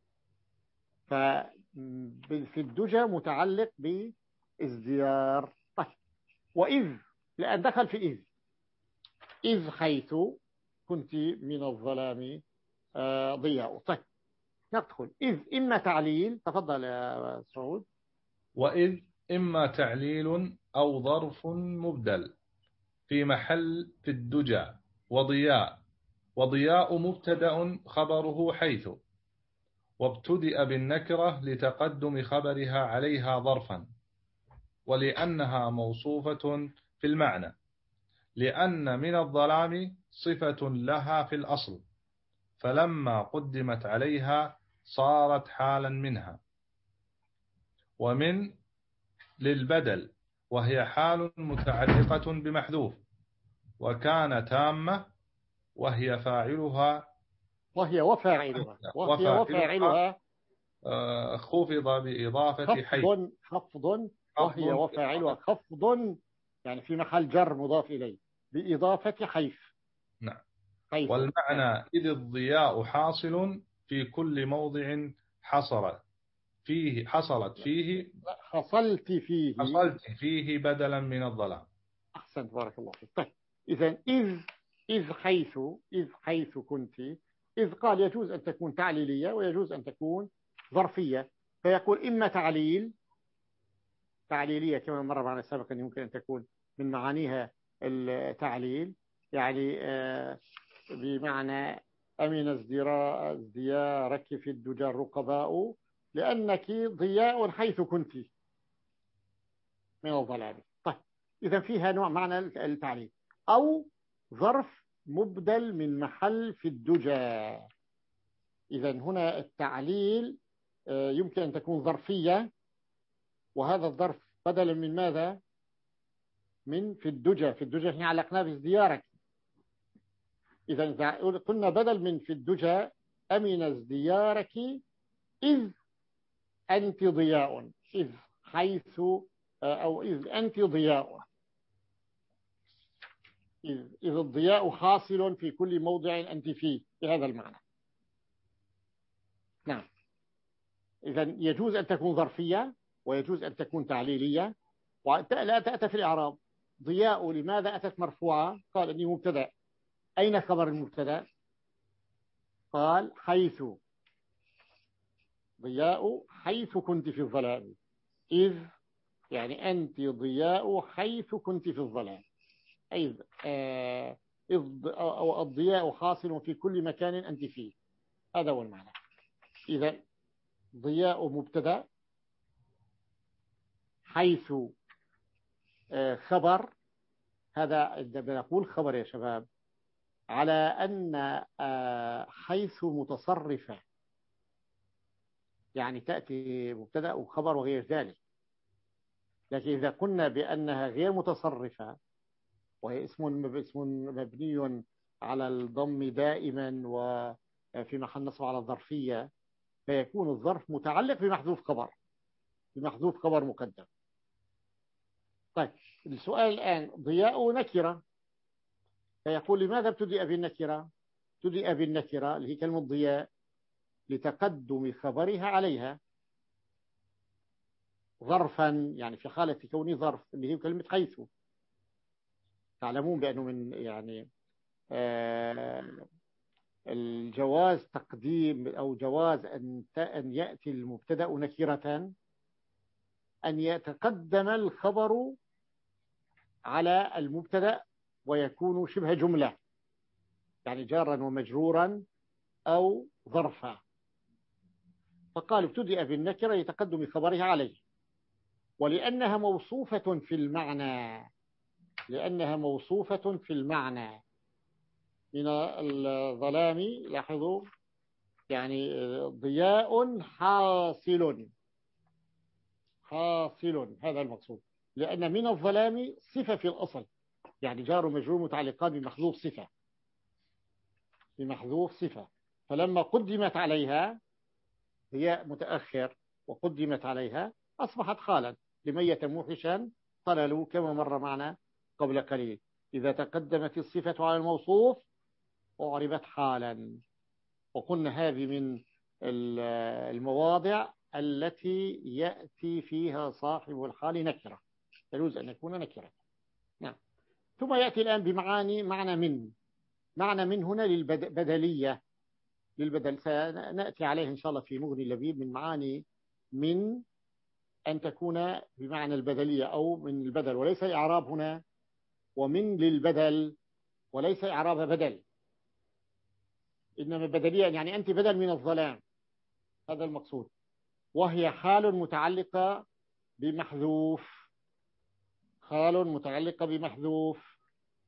ففي الدجى متعلق بازديار. طيب، وإذ، لأن دخل في إذ، إذ حيث كنت من الظلام آه ضياء. طيب، ندخل إذ إما تعليل، تفضل يا سعود. وإذ إما تعليل أو ظرف مبدل في محل في الدجى، وضياء، وضياء مبتدأ خبره حيث، وابتدأ بالنكرة لتقدم خبرها عليها ظرفا، ولأنها موصوفة في المعنى، لأن من الظلام صفة لها في الأصل، فلما قدمت عليها صارت حالا منها. ومن للبدل، وهي حال متعلقة بمحذوف، وكان تامة، وهي فاعلها وهي وفاعلها وهي وفاعلها خفض بإضافة حيث. خفض خفض وهي وفاعلها خفض، يعني في محل جر مضاف إليه بإضافة حيث. نعم. حيث. والمعنى إذ الضياء حاصل في كل موضع حصل فيه حصلت فيه حصلت فيه حصلت فيه بدلا من الظلام. أحسنت، بارك الله فيك. طيب، إذا إذ إذ حيث إذ حيث كنت، إذ قال يجوز أن تكون تعليلية ويجوز أن تكون ظرفية، فيقول إما تعليل، تعليلية كما مر معنا سابقا يمكن أن تكون من معانيها التعليل، يعني بمعنى أمن ازديارك في الدجى الرقباء لأنك ضياء حيث كنت من الظلام. طيب، إذا فيها نوع معنى التعليل. أو ظرف مبدل من محل في الدجى. إذا هنا التعليل يمكن أن تكون ظرفية، وهذا الظرف بدلا من ماذا؟ من في الدجى. في الدجى احنا علقناه بازديارك. إذا قلنا بدل من في الدجى أمن ازديارك إذ أنت ضياء، إذ حيث، أو إذ أنت ضياء، إذ, إذ الضياء حاصل في كل موضع أنت فيه، بهذا المعنى. نعم. إذا يجوز أن تكون ظرفية ويجوز أن تكون تعليلية. ولا تأتي في الإعراب ضياء لماذا أتت مرفوعة؟ قال إني مبتدأ. أين خبر المبتدأ؟ قال حيث، ضياء حيث كنت في الظلام، إذ يعني أنت ضياء حيث كنت في الظلام، إذ آه إذ أو الضياء حاصل في كل مكان أنت فيه، هذا هو المعنى. إذا ضياء مبتدأ، حيث خبر، هذا عندما نقول خبر يا شباب على أن حيث متصرفة، يعني تأتي مبتدأ وخبر وغير ذلك. لكن إذا قلنا بأنها غير متصرفة وهي اسم اسم مبني على الضم دائما وفي محل نصب على الظرفية، فيكون الظرف متعلق بمحذوف خبر، بمحذوف خبر مقدم. طيب السؤال الآن، ضياء نكرة، فيقول لماذا ابتدأ بالنكرة؟ ابتدأ بالنكرة اللي هي كلمة ضياء لتقدم خبرها عليها ظرفا، يعني في حالة كونه ظرف اللي هي كلمة حيث. تعلمون بأنه من يعني آه الجواز تقديم أو جواز أن أن يأتي المبتدأ نكرة، أن يتقدم الخبر على المبتدأ ويكون شبه جملة، يعني جارا ومجرورا أو ظرفا. فقال ابتدأ بالنكرة لتقدم خبرها عليه، ولأنها موصوفة في المعنى، لأنها موصوفة في المعنى من الظلام. لاحظوا يعني ضياء حاصل، حاصل هذا المقصود، لأن من الظلام صفة في الأصل، يعني جار ومجرور متعلقان بمحذوف صفة، بمحذوف صفة. فلما قدمت عليها هي متأخر وقدمت عليها أصبحت حالا، لميت موحشا طللوا كما مر معنا قبل قليل. إذا تقدمت الصفة على الموصوف أعربت حالا. وقلنا هذه من المواضع التي يأتي فيها صاحب الحال نكرة، يجوز أن يكون نكرة. نعم. ثم يأتي الآن بمعاني، معنى من، معنى من هنا للبدلية، للبدل، سنأتي عليه إن شاء الله في مغني اللبيب. من معاني من أن تكون بمعنى البدلية أو من البدل، وليس إعراب هنا، ومن للبدل وليس إعراب بدل، إنما بدلية يعني أنت بدل من الظلام، هذا المقصود. وهي حال متعلقة بمحذوف، حال متعلقة بمحذوف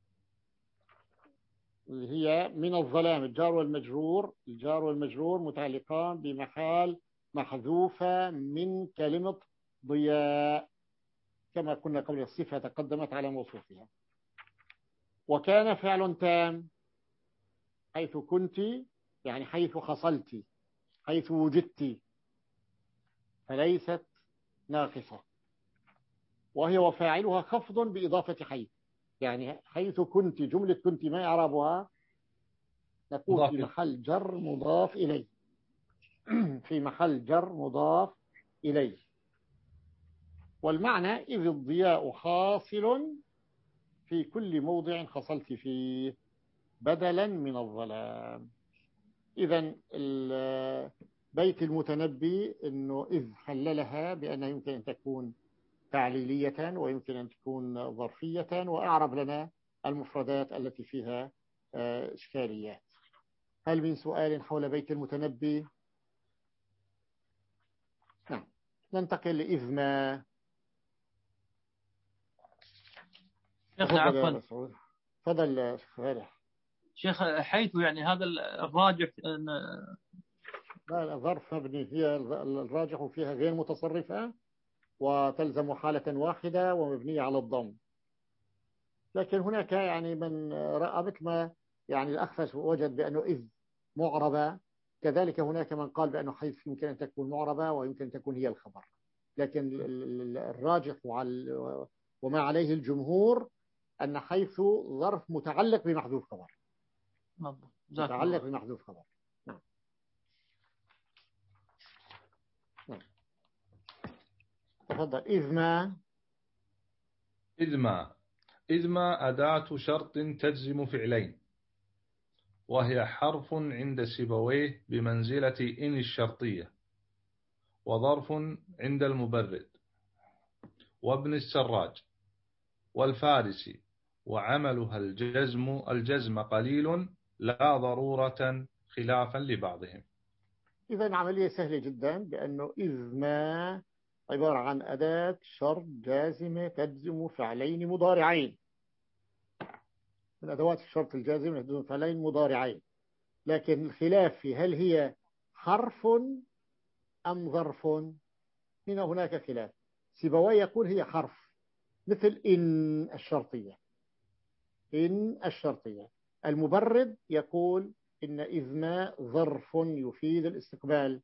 اللي هي من الظلام. الجار والمجرور، الجار والمجرور متعلقان بمحال محذوفة من كلمة ضياء، كما كنا قبل الصفة تقدمت على موصوفها. وكان فعل تام، حيث كنت يعني حيث حصلت، حيث وجدت، فليست ناقصة. وهي وفاعلها خفض بإضافة حيث، يعني حيث كنت، جملة كنت ما إعرابها؟ نقول في محل جر مضاف إليه، في محل جر مضاف إليه. والمعنى إذ الضياء حاصل في كل موضع حصلت فيه بدلا من الظلام. إذن بيت المتنبي إنه إذ حللها بأنها يمكن أن تكون تعليلية ويمكن أن تكون ظرفية، وأعرب لنا المفردات التي فيها إشكاليات. هل من سؤال حول بيت المتنبي؟ نعم. ننتقل لإذ ما. شيخ عفوا، تفضل فالح. شيخ حيث يعني هذا الراجح أن لا، ظرف مبني، هي الراجح فيها غير متصرفة وتلزم حالة واحدة ومبنية على الضم. لكن هناك يعني من رأى مثل ما يعني الأخفش وجد بأنه إذ معربة، كذلك هناك من قال بأنه حيث يمكن أن تكون معربة ويمكن أن تكون هي الخبر. لكن الراجح وما عليه الجمهور أن حيث ظرف متعلق بمحذوف خبر، متعلق بمحذوف خبر. نعم. نعم. تفضل. إذ ما. إذ ما إذ ما أداة شرط تجزم فعلين، وهي حرف عند سيبويه بمنزلة إن الشرطية، وظرف عند المبرد وابن السراج والفارسي، وعملها الجزم الجزم قليل لا ضرورة خلافا لبعضهم. إذا عملية سهلة جدا، بأنه إذ ما عبارة عن أداة شرط جازمة تجزم فعلين مضارعين، من أدوات الشرط الجازمة تجزم فعلين مضارعين. لكن الخلاف في هل هي حرف أم ظرف، هنا هناك خلاف. سيبويه يقول هي حرف، مثل إن الشرطية، إن الشرطية. المبرد يقول إن إذ ما ظرف يفيد الاستقبال،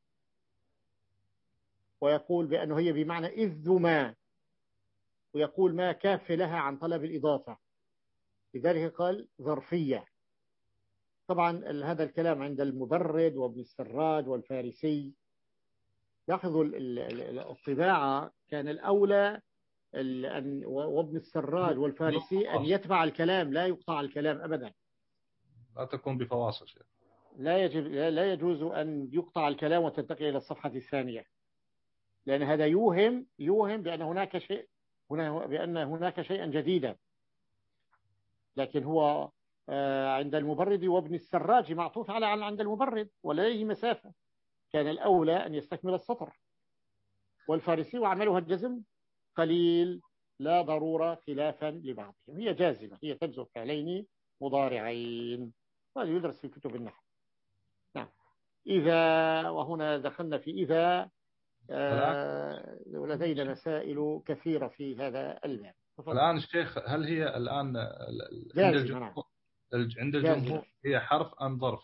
ويقول بأنه هي بمعنى إذ ما، ويقول ما كاف لها عن طلب الإضافة، لذلك قال ظرفية. طبعا هذا الكلام عند المبرد وابن السراج والفارسي. لاحظوا الطباعة كان الأولى وابن السراج والفارسي أن يتبع الكلام، لا يقطع الكلام أبدا، لا تكون بفواصل. لا يجب لا يجوز أن يقطع الكلام وتنتقل إلى الصفحة الثانية، لأن هذا يوهم يوهم بأن هناك شيء هنا بأن هناك شيئا جديدا. لكن هو عند المبرد وابن السراج معطوف على عند المبرد ولديه مسافة، كان الأولى أن يستكمل السطر. والفارسي وعملها الجزم قليل لا ضرورة خلافا لبعضهم، هي جازمة، هي تجزم فعلين مضارعين، وهذا يدرس في كتب النحو. نعم. إذا، وهنا دخلنا في إذا، آه لدينا مسائل كثيرة في هذا الباب. الآن الشيخ، هل هي الآن عند الجمهور عند الجمهور هي حرف أم ظرف؟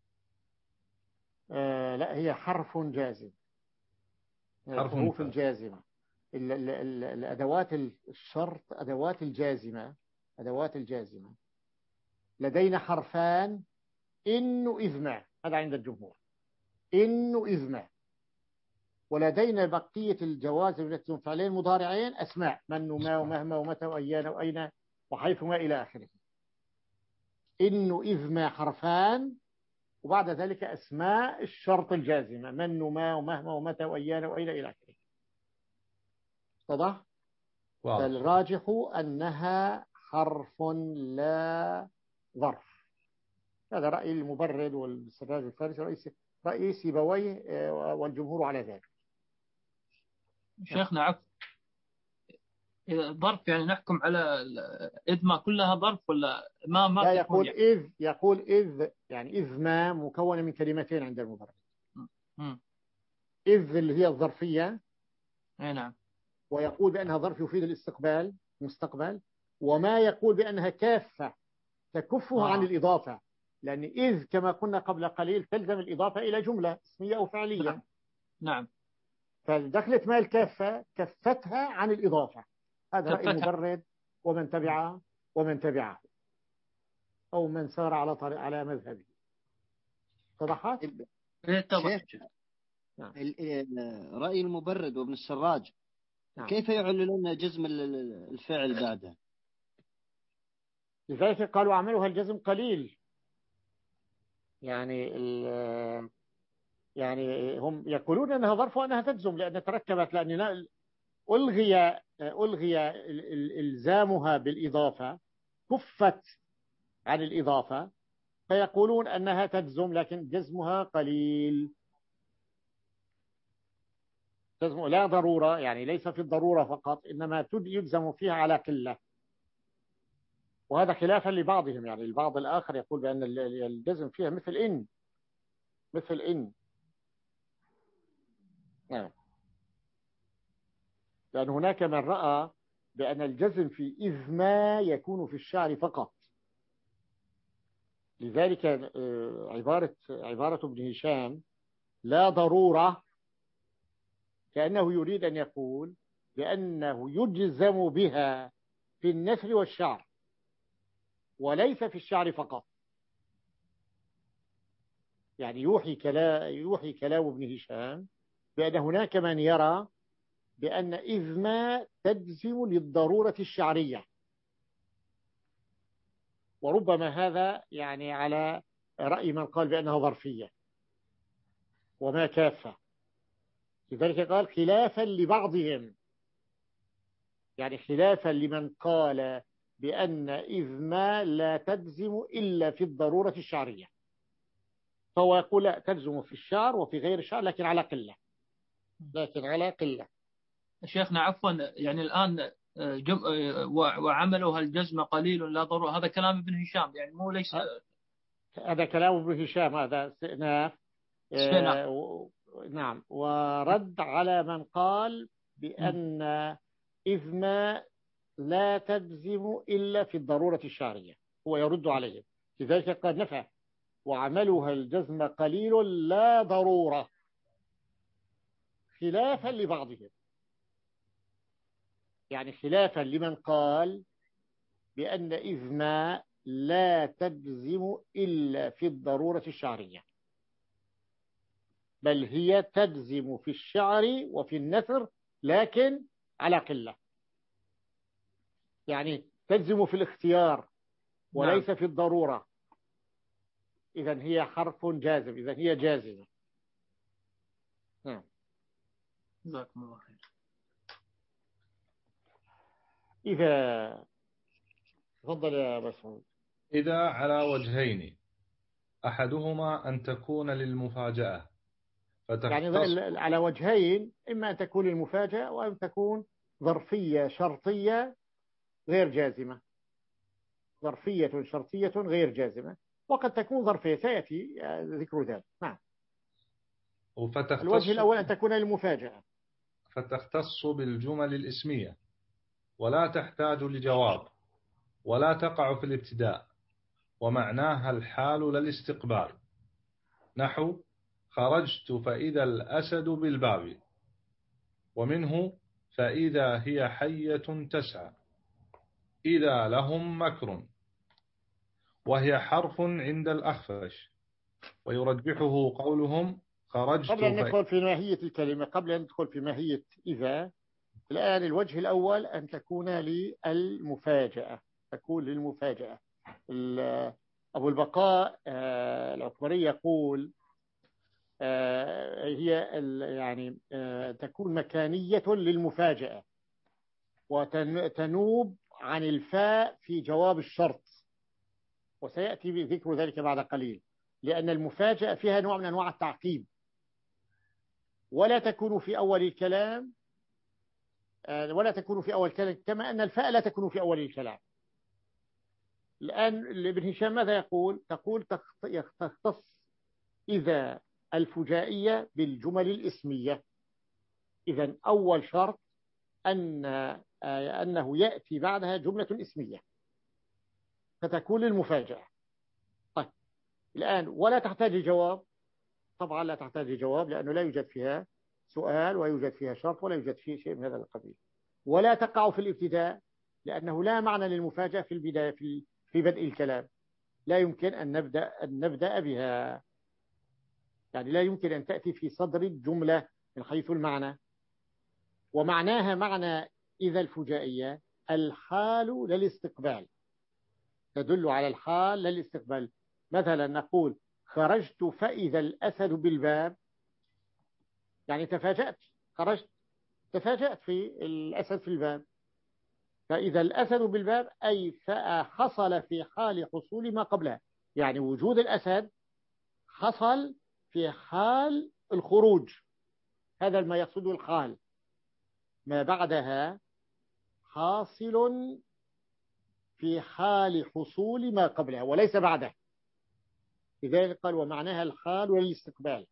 آه لا، هي حرف جازم، الحروف الجازمة. ال ال ال الأدوات الشرط، أدوات الجازمة، أدوات الجازمة لدينا حرفان، إن إذ ما، هذا عند الجمهور، إن إذ ما. ولدينا بقية الجوازم التي تكون فعلين مضارعين أسماء، من وما ومهما ومتى وأيان وأين وحيثما إلى آخره. إن إذ ما حرفان، وبعد ذلك أسماء الشرط الجازمة، من وما ومهما ومتى وأيان وأين إلى آخره. اتضح؟ فالراجح أنها حرف لا ظرف. هذا رأي المبرد والسراج الفارسي، رئيس رأي سيبويه والجمهور على ذلك. شيخنا عفوا، إذا ظرف يعني نحكم على إذ ما كلها ظرف ولا ما ما لا، يقول يعني؟ إذ، يقول إذ يعني إذ ما مكونة من كلمتين عند المبرد. م. إذ اللي هي الظرفية، أي نعم، ويقول بأنها ظرف يفيد الاستقبال مستقبل، وما يقول بأنها كافة تكفها آه. عن الإضافة، لأن إذ كما قلنا قبل قليل تلزم الإضافة إلى جملة اسمية أو فعلية. نعم, نعم. فدخلت ما الكافة كفتها عن الإضافة. هذا رأي المبرد ومن تبعه ومن تبعه أو من سار على طريق على مذهبه. تضحت؟ شيخ، نعم. رأي المبرد وابن السراج، نعم. كيف يعللون جزم الفعل بعده؟ لذلك قالوا عملها الجزم قليل، يعني يعني هم يقولون أنها ظرف وأنها تجزم لأن تركبت، لأن ألغي ألغي إلزامها بالإضافة، كفت عن الإضافة، فيقولون أنها تجزم لكن جزمها قليل. جزم لا ضرورة، يعني ليس في الضرورة فقط، إنما يجزم فيها على قلة. وهذا خلافا لبعضهم، يعني البعض الآخر يقول بأن الجزم فيها مثل إن، مثل إن نعم. لأن هناك من رأى بأن الجزم في إذ ما يكون في الشعر فقط. لذلك عبارة عبارة ابن هشام لا ضرورة كأنه يريد أن يقول بأنه يجزم بها في النثر والشعر وليس في الشعر فقط. يعني يوحي كلام يوحي كلام ابن هشام بأن هناك من يرى بأن إذ ما تجزم للضرورة الشعرية، وربما هذا يعني على رأي من قال بأنها ظرفية وما كافة. لذلك قال خلافا لبعضهم، يعني خلافا لمن قال بأن إذ ما لا تجزم إلا في الضرورة الشعرية. فهو يقول لا تلزم في الشعر وفي غير الشعر لكن على قلة، لكن على قلة. شيخنا عفوا، يعني الآن جم... وعملها الجزم قليل لا ضرورة، هذا كلام ابن هشام يعني مو ليس. هذا كلام ابن هشام، هذا استئناف. استئناف. آه و... نعم، ورد على من قال بأن إذ ما لا تجزم إلا في الضرورة الشعرية، هو يرد عليه، لذلك قد نفى وعملها الجزم قليل لا ضرورة، خلافا لبعضهم، يعني خلافا لمن قال بأن إذ ما لا تجزم إلا في الضرورة الشعرية، بل هي تجزم في الشعر وفي النثر لكن على قلة، يعني تجزم في الاختيار وليس نعم. في الضرورة، إذن هي حرف جازم، إذن هي جازمة. نعم. جزاكم الله خير. إذا تفضل يا مسعود. إذا على وجهين، أحدهما أن تكون للمفاجأة يعني فتختص. على وجهين، إما أن تكون المفاجأة وأن تكون ظرفية شرطية غير جازمة، ظرفية شرطية غير جازمة، وقد تكون ظرفية سيأتي ذكر ذلك. نعم. الوجه الأول أن تكون المفاجأة فتختص بالجمل الاسمية ولا تحتاج لجواب ولا تقع في الابتداء، ومعناها الحال للاستقبال، نحو خرجت فإذا الأسد بالباب، ومنه فإذا هي حية تسعى، إذا لهم مكر، وهي حرف عند الأخفش، ويرجحه قولهم خرجت. قبل أن ندخل في ماهية الكلمة، قبل أن ندخل في ماهية إذا، الآن الوجه الأول أن تكون للمفاجأة، تكون للمفاجأة. أبو البقاء العكبري يقول هي يعني تكون مكانية للمفاجأة وتنوب عن الفاء في جواب الشرط، وسيأتي ذكر ذلك بعد قليل، لأن المفاجأة فيها نوع من أنواع التعقيب، ولا تكون في أول الكلام ولا تكون في أول الكلام كما أن الفاء لا تكون في أول الكلام. الآن ابن هشام ماذا يقول؟ تقول تختص إذا الفجائية بالجمل الإسمية، إذن أول شرط أن أنه يأتي بعدها جملة اسمية فتكون للمفاجأة. طيب الآن ولا تحتاج لجواب، طبعا لا تحتاج لجواب لأنه لا يوجد فيها سؤال ويوجد فيها شرط ولا يوجد فيه شيء من هذا القبيل. ولا تقع في الابتداء لأنه لا معنى للمفاجأة في البداية في في بدء الكلام، لا يمكن أن نبدأ أن نبدأ بها، يعني لا يمكن أن تأتي في صدر الجملة من حيث المعنى. ومعناها معنى إذا الفجائية الحال للاستقبال، تدل على الحال للاستقبال. مثلا نقول خرجت فإذا الأسد بالباب، يعني تفاجأت، خرجت تفاجأت في الأسد في الباب، فإذا الأسد بالباب أي حصل في حال حصول ما قبلها، يعني وجود الأسد حصل في حال الخروج، هذا ما يقصده الحال، ما بعدها حاصل في حال حصول ما قبلها وليس بعدها، لذلك قال ومعناها الحال للاستقبال،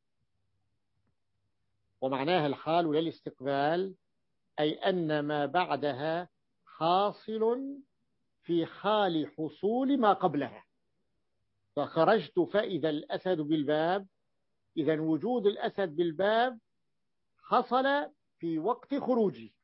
ومعناها الحال للاستقبال أي أن ما بعدها حاصل في حال حصول ما قبلها. فخرجت فإذا الأسد بالباب، إذا وجود الأسد بالباب حصل في وقت خروجي،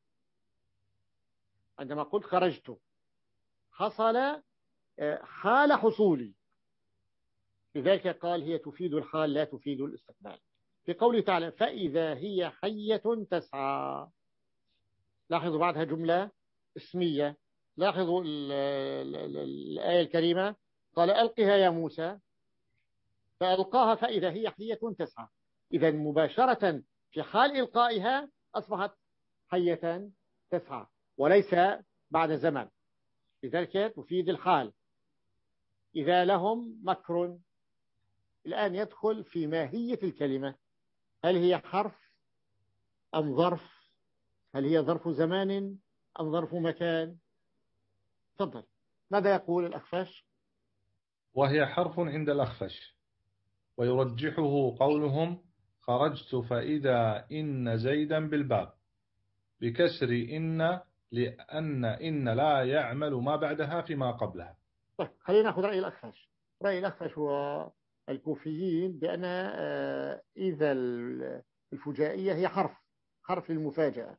عندما قلت خرجت حصل حال حصولي، لذلك قال هي تفيد الحال لا تفيد الاستقبال. في قوله تعالى فإذا هي حية تسعى، لاحظوا بعدها جملة اسمية، لاحظوا الآية الكريمة قال ألقها يا موسى فألقاها فإذا هي حية تسعى، إذا مباشرة في حال إلقائها أصبحت حية تسعى وليس بعد زمن، لذلك تفيد الحال. إذا لهم مكر، الآن يدخل في ماهية الكلمة. هل هي حرف أم ظرف؟ هل هي ظرف زمان أم ظرف مكان؟ تفضل، ماذا يقول الأخفش؟ وهي حرف عند الأخفش، ويرجحه قولهم خرجت فإذا إن زيدا بالباب بكسر إن، لأن إن لا يعمل ما بعدها فيما قبلها. طيب خلينا نأخذ رأي الأخفش. رأي الأخفش هو الكوفيين بأن إذا الفجائية هي حرف حرف للمفاجأة،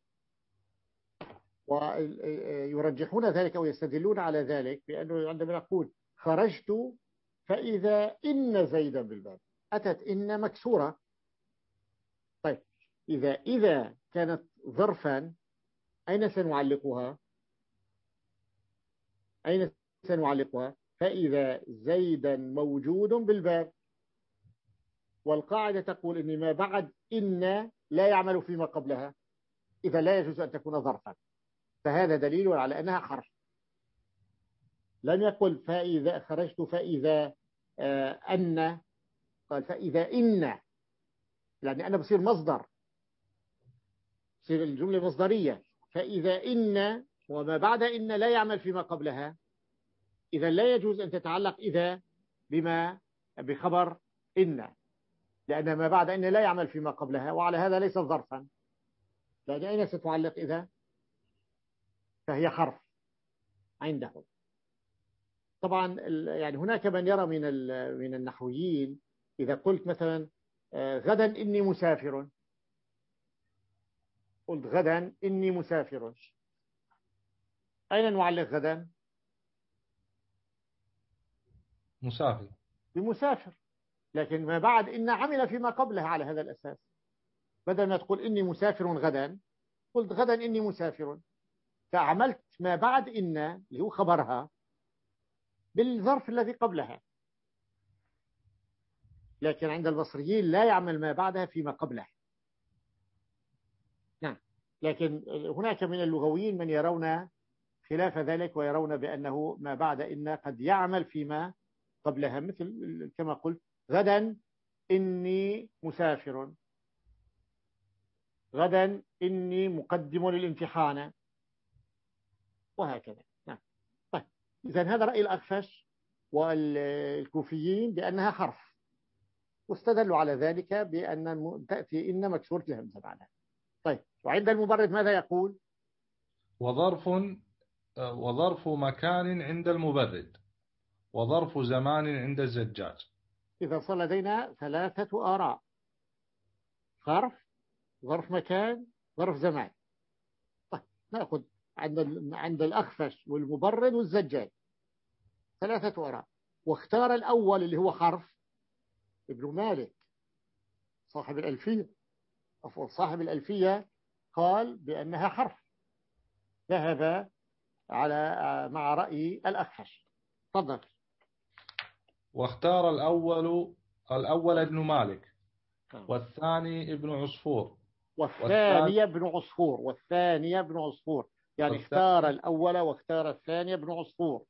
ويرجحون ذلك أو يستدلون على ذلك بأنه عندما نقول خرجت فإذا إن زيدا بالباب، أتت إن مكسورة. طيب إذا إذا كانت ظرفا أين سنعلقها؟ أين سنعلقها؟ فإذا زيدا موجود بالباب، والقاعدة تقول إن ما بعد إن لا يعمل فيما قبلها، إذا لا يجوز أن تكون ظرفا، فهذا دليل على أنها حرف. لم يقل فإذا خرجت فإذا آه أن، قال فإذا إن، لأن أنا بصير مصدر، بصير الجملة مصدرية. فإذا إن وما بعد إن لا يعمل فيما قبلها، إذا لا يجوز أن تتعلق إذا بما بخبر إن، لأن ما بعد إن لا يعمل فيما قبلها، وعلى هذا ليس ظرفا، لأن أين ستعلق إذا؟ فهي حرف عندهم. طبعا يعني هناك من يرى من من النحويين إذا قلت مثلا غدا إني مسافر، قلت غدا إني مسافر، أين نعلق غدا؟ مسافر، بمسافر، لكن ما بعد إن عمل فيما قبلها على هذا الأساس. بدل ما تقول إني مسافر غدا، قلت غدا إني مسافر، فعملت ما بعد إن اللي هو خبرها بالظرف الذي قبلها. لكن عند البصريين لا يعمل ما بعدها فيما قبلها. نعم، لكن هناك من اللغويين من يرون خلاف ذلك، ويرون بأنه ما بعد إن قد يعمل فيما قبلها، مثل كما قلت غدا إني مسافر، غدا إني مقدم للامتحان، وهكذا. نعم. طيب إذن هذا رأي الأخفش والكوفيين بأنها حرف، واستدلوا على ذلك بأن تأتي إن مكسورة الهمزة بعدها. طيب وعند المبرد ماذا يقول؟ وظرف وظرف مكان عند المبرد، وظرف زمان عند الزجاج. إذا صار لدينا ثلاثة آراء: حرف، ظرف مكان، ظرف زمان. طيب نأخذ عند عند الأخفش والمبرد والزجاج ثلاثة آراء، واختار الأول اللي هو حرف ابن مالك صاحب الألفية، أو صاحب الألفية قال بأنها حرف، ذهب على مع رأي الأخفش. تفضل. واختار الأول الأول ابن مالك، والثاني ابن عصفور، والثاني ابن عصفور، والثاني ابن عصفور، يعني اختار الأول واختار الثاني ابن عصفور،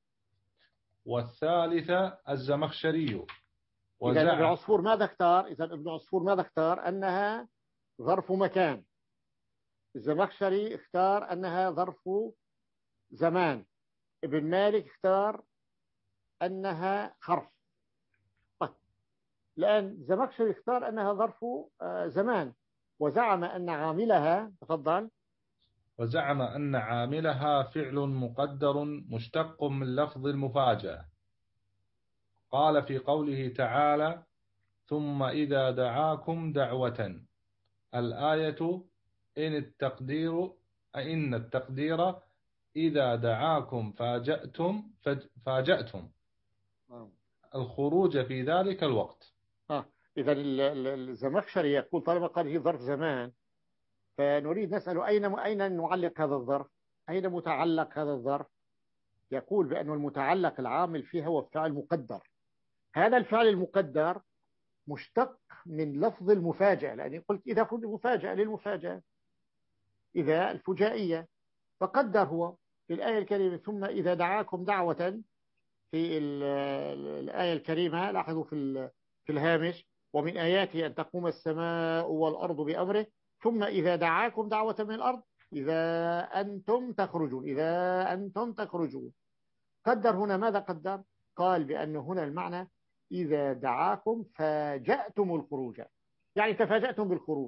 والثالثة الزمخشري. إذا ابن عصفور ماذا اختار؟ إذا ابن عصفور ماذا اختار؟ أنها ظرف مكان. الزمخشري اختار أنها ظرف زمان. ابن مالك اختار أنها حرف. طيب الآن الزمخشري اختار أنها ظرف زمان، وزعم أن عاملها، تفضل. وزعم أن عاملها فعل مقدر مشتق من لفظ المفاجأة. قال في قوله تعالى ثم إذا دعاكم دعوة، الآية إن التقدير إن التقدير إذا دعاكم فاجأتم فاجأتم الخروج في ذلك الوقت. آه. إذا الزمخشري يقول طالما قال هي ظرف زمان، فنريد نسأله أين أين نعلق هذا الظرف؟ أين متعلق هذا الظرف؟ يقول بأنه المتعلق العامل فيها هو فعل مقدر. هذا الفعل المقدر مشتق من لفظ المفاجأة، لأني قلت إذا مفاجأة للمفاجأة، إذا الفجائية، فقدر هو في الآية الكريمة ثم إذا دعاكم دعوة. في الآية الكريمة لاحظوا في في الهامش: ومن آياته أن تقوم السماء والأرض بأمره ثم إذا دعاكم دعوة من الأرض إذا أنتم تخرجون إذا أنتم تخرجون. قدر هنا ماذا قدر؟ قال بأن هنا المعنى إذا دعاكم فاجأتم الخروج، يعني تفاجأتم بالخروج.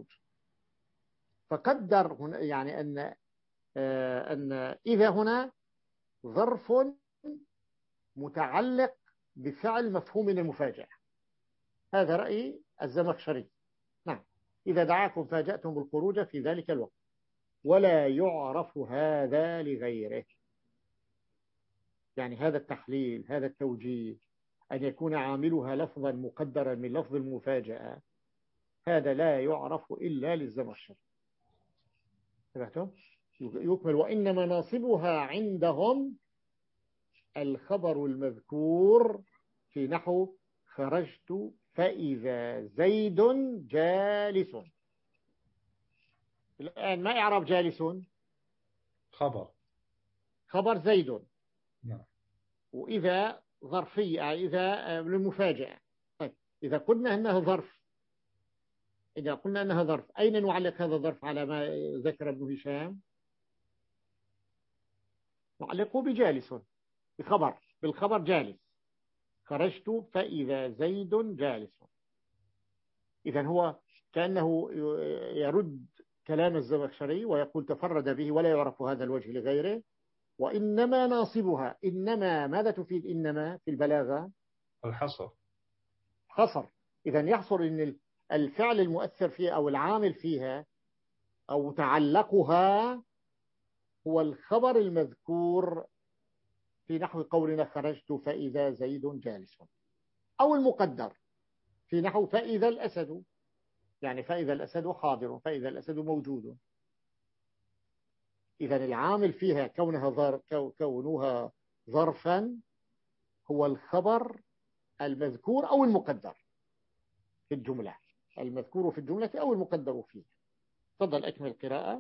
فقدر هنا يعني أن آه أن إذا هنا ظرف متعلق بفعل مفهوم المفاجأة. هذا رأي الزمخشري. نعم، إذا دعاكم فاجأتم بالخروج في ذلك الوقت، ولا يعرف هذا لغيره. يعني هذا التحليل، هذا التوجيه، أن يكون عاملها لفظا مقدرا من لفظ المفاجأة، هذا لا يعرف إلا للزمخشري. سمعتم؟ يكمل: وإنما ناصبها عندهم الخبر المذكور في نحو خرجت فإذا زيد جالس. الآن ما إعراب جالس؟ خبر خبر زيد. نعم. وإذا ظرفية، إذا للمفاجأة. طيب إذا قلنا أنها ظرف إذا قلنا أنها ظرف أين نعلق هذا الظرف على ما ذكر ابن هشام؟ نعلقه بجالس، بخبر، بالخبر جالس. خرجت فإذا زيد جالس. إذن هو كأنه يرد كلام الزمخشري ويقول تفرد به ولا يعرف هذا الوجه لغيره. وإنما ناصبها، إنما ماذا تفيد إنما في البلاغة؟ الحصر، حصر. إذن يحصر إن الفعل المؤثر فيها أو العامل فيها أو تعلقها هو الخبر المذكور في نحو قولنا خرجت فإذا زيد جالس، أو المقدر في نحو فإذا الأسد، يعني فإذا الأسد حاضر، فإذا الأسد موجود. إذا العامل فيها كونها ظرف كونها ظرفا هو الخبر المذكور أو المقدر في الجملة، المذكور في الجملة أو المقدر فيه. تفضل أكمل القراءة.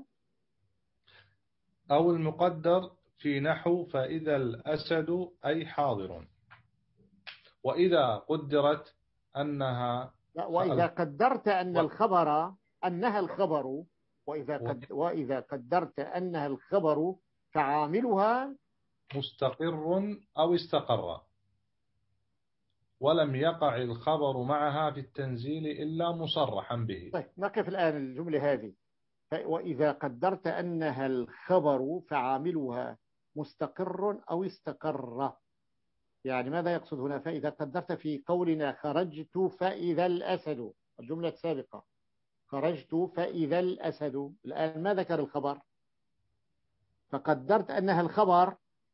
أو المقدر في نحو فإذا الأسد أي حاضر. وإذا قدرت أنها لا، وإذا قدرت أن الخبر أنها الخبر وإذا قد وإذا قدرت أنها الخبر فعاملها مستقر أو استقر، ولم يقع الخبر معها في التنزيل إلا مصرحا به. طيب نقف الآن الجملة هذه: وإذا قدرت أنها الخبر فعاملها مستقر أو استقر. يعني ماذا يقصد هنا؟ فإذا قدرت في قولنا خرجت فإذا الأسد، الجملة السابقة خرجت فإذا الأسد، الآن ما ذكر الخبر؟ فقدرت أنها الخبر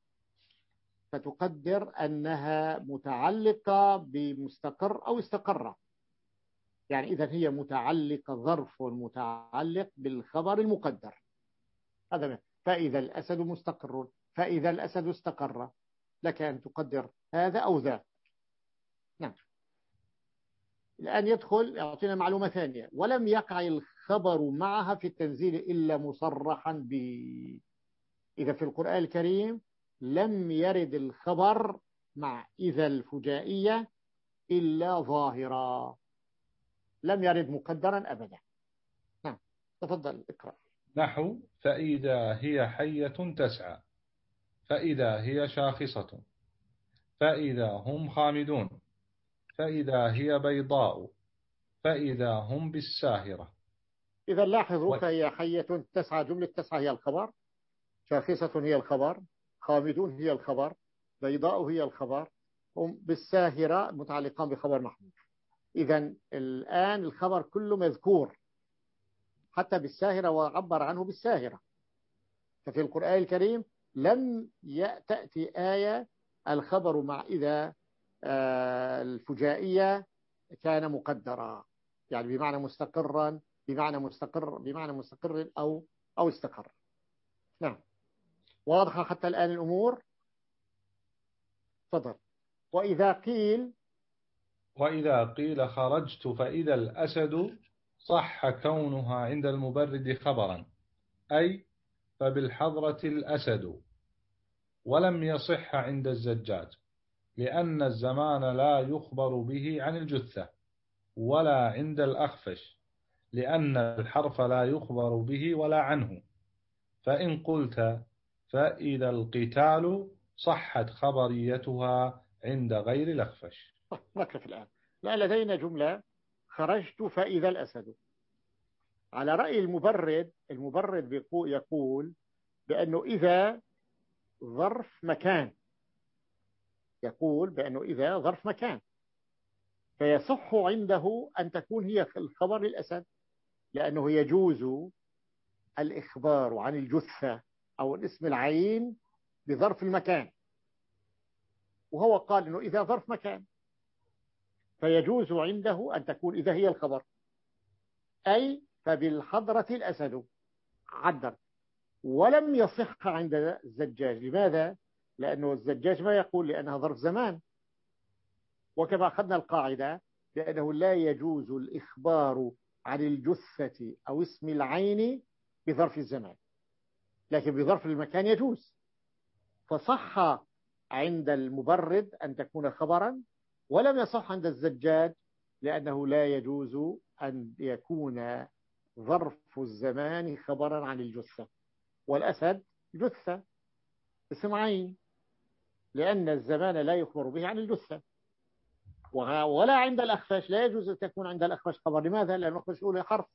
فتقدر أنها متعلقة بمستقر أو استقر. يعني إذا هي متعلقة، ظرف متعلق بالخبر المقدر. هذا فإذا الأسد مستقر، فإذا الأسد استقر، لك أن تقدر هذا أو ذاك. نعم. الآن يدخل يعطينا معلومة ثانية: ولم يقع الخبر معها في التنزيل إلا مصرحا به. إذا في القرآن الكريم لم يرد الخبر مع إذا الفجائية إلا ظاهرا، لم يرد مقدرا أبدا. نعم، تفضل اقرأ. نحو فإذا هي حية تسعى، فإذا هي شاخصة، فإذا هم خامدون، فإذا هي بيضاء، فإذا هم بالساهرة. إذا لاحظوا: و... فهي حية تسعى، جملة تسعى هي الخبر، شاخصة هي الخبر، خامدون هي الخبر، بيضاء هي الخبر، هم بالساهرة متعلقان بخبر محمود. إذا الآن الخبر كله مذكور حتى بالساهرة، وعبر عنه بالساهرة. ففي القرآن الكريم لم تأتي آية الخبر مع إذا الفجائية كان مقدرا، يعني بمعنى مستقرا، بمعنى مستقر بمعنى مستقر أو أو استقر. نعم، واضحة حتى الآن الأمور؟ تفضل. وإذا قيل وإذا قيل خرجت فإذا الأسد صح كونها عند المبرد خبرا، أي فبالحضرة الأسد، ولم يصح عند الزجاج، لأن الزمان لا يخبر به عن الجثة. ولا عند الأخفش، لأن الحرف لا يخبر به ولا عنه. فإن قلت فإذا القتال صحت خبريتها عند غير الأخفش. نقف الآن. لا، لدينا جملة خرجت فإذا الأسد. على رأي المبرد، المبرد يقول بأنه إذا ظرف مكان، يقول بأنه إذا ظرف مكان، فيصح عنده أن تكون هي الخبر للأسد، لأنه يجوز الإخبار عن الجثة أو الاسم العين بظرف المكان، وهو قال أنه إذا ظرف مكان فيجوز عنده أن تكون إذا هي الخبر، أي فبالحضرة الأسد عدل. ولم يصح عند الزجاج. لماذا؟ لأنه الزجاج ما يقول لأنها ظرف زمان، وكما أخذنا القاعدة لأنه لا يجوز الإخبار عن الجثة أو اسم العين بظرف الزمان، لكن بظرف المكان يجوز. فصح عند المبرد أن تكون خبرا، ولم يصح عند الزجاج لأنه لا يجوز أن يكون ظرف الزمان خبرا عن الجثة، والأسد جثة اسم عين، لأن الزمان لا يخبر به عن الجثة. ولا عند الأخفش، لا يجوز أن تكون عند الأخفش خبر. لماذا؟ لأن الأخفش يقول حرف،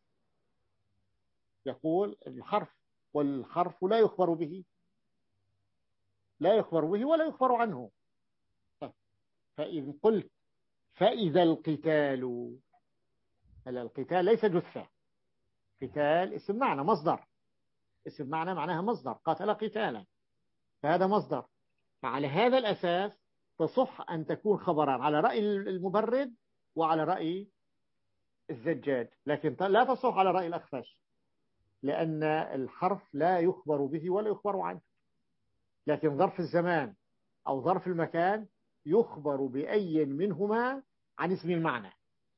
يقول الحرف، والحرف لا يخبر به، لا يخبر به ولا يخبر عنه. فإذا قلت فإذا القتال، هلا القتال ليس جثة، قتال اسم معنى مصدر، اسم معنى معناها مصدر، قاتل قتالا، فهذا مصدر. فعلى هذا الأساس تصح أن تكون خبرا على رأي المبرد وعلى رأي الزجاج، لكن لا تصح على رأي الأخفش، لأن الحرف لا يخبر به ولا يخبر عنه، لكن ظرف الزمان أو ظرف المكان يخبر بأي منهما عن اسم المعنى.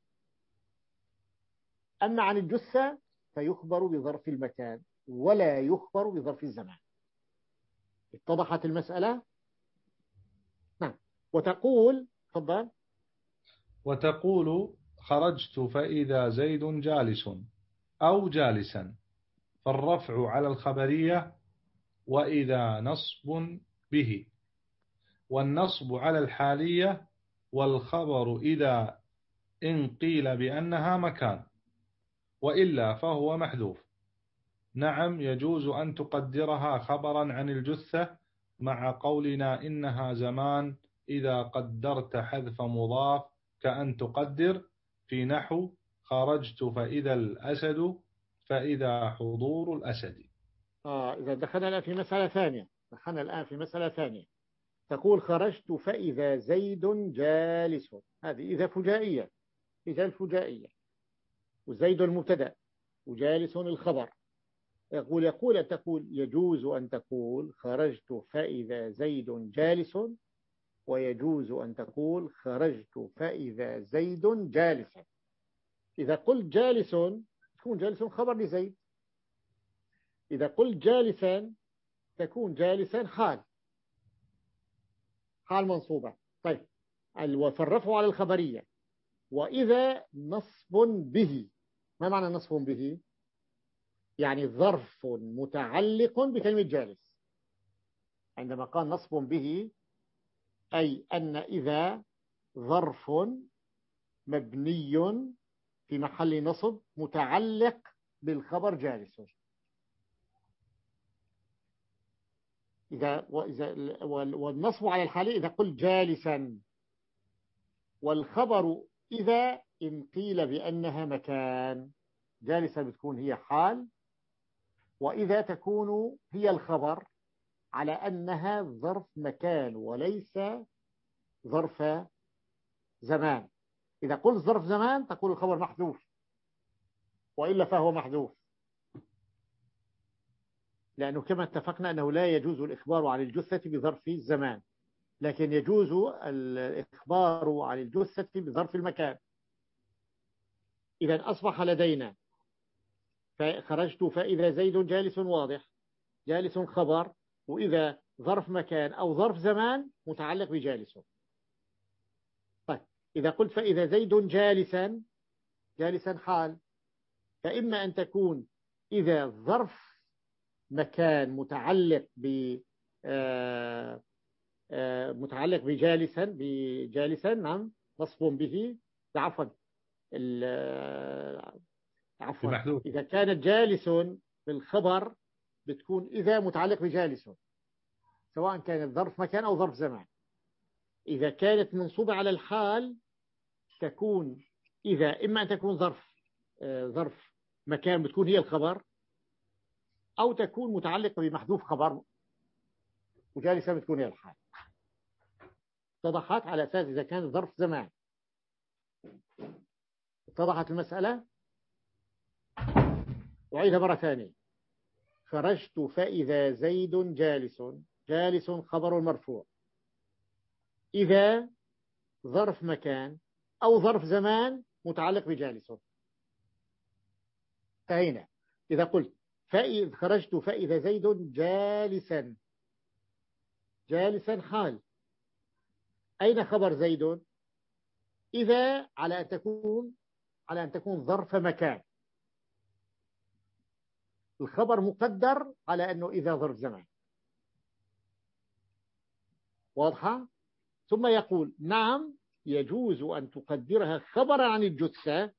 أما عن الجثة فيخبر بظرف المكان ولا يخبر بظرف الزمان. اتضحت المسألة؟ نعم. وتقول تفضل. وتقول خرجت فإذا زيد جالس أو جالسا، فالرفع على الخبرية وإذا نصب به، والنصب على الحالية، والخبر إذا إن قيل بأنها مكان، وإلا فهو محذوف. نعم، يجوز أن تقدرها خبرا عن الجثة مع قولنا إنها زمان إذا قدرت حذف مضاف، كأن تقدر في نحو خرجت فإذا الأسد فإذا حضور الأسد. آه إذا دخلنا الآن في مسألة ثانية، دخلنا الآن في مسألة ثانية. تقول خرجت فإذا زيد جالس، هذه إذا فجائية، إذا الفجائية، وزيد المبتدأ وجالس الخبر. يقول يقول أن تقول يجوز أن تقول خرجت فإذا زيد جالس، ويجوز أن تقول خرجت فإذا زيد جالسا. إذا قلت جالس تكون جالس خبر لزيد، إذا قلت جالسا تكون جالسا حال، حال منصوبة. طيب، فالرفع على الخبرية. وإذا نصب به، ما معنى نصب به؟ يعني ظرف متعلق بكلمة جالس. عندما قال نصب به أي أن إذا ظرف مبني في محل نصب متعلق بالخبر جالس. إذا وإذا والنصب على الحالي إذا قلت جالسا، والخبر إذا إن قيل بأنها مكان. جالسا بتكون هي حال، وإذا تكون هي الخبر على أنها ظرف مكان وليس ظرف زمان. إذا قلت ظرف زمان تقول الخبر محذوف، وإلا فهو محذوف، لأنه كما اتفقنا أنه لا يجوز الإخبار عن الجثة بظرف الزمان، لكن يجوز الإخبار عن الجثة بظرف المكان. إذا أصبح لدينا خرجت فإذا زيد جالس، واضح، جالس خبر، وإذا ظرف مكان أو ظرف زمان متعلق بجالس. طيب، إذا قلت فإذا زيد جالسا جالسا حال. فإما أن تكون إذا ظرف مكان متعلق ب متعلق بجالسا بجالسا نعم مصفوم به، عفوا عفوا إذا كانت جالس بالخبر بتكون إذا متعلق بجالس، سواء كانت ظرف مكان أو ظرف زمان. إذا كانت منصوبة على الحال تكون إذا إما أن تكون ظرف ظرف مكان بتكون هي الخبر، أو تكون متعلقة بمحذوف خبر وجالسة بتكون هي الحال. اتضحت على أساس إذا كان ظرف زمان. اتضحت المسألة؟ وعيدها مرة ثانية. خرجت فإذا زيد جالس، جالس خبر مرفوع، إذا ظرف مكان أو ظرف زمان متعلق بجالس. فهنا إذا قلت فإذا خرجت فإذا زيد جالسا، جالسا حال، أين خبر زيد؟ إذا على أن تكون على أن تكون ظرف مكان، الخبر مقدر على أنه إذا ظرف زمان. واضحة؟ ثم يقول نعم يجوز أن تقدرها خبرا عن الجثة.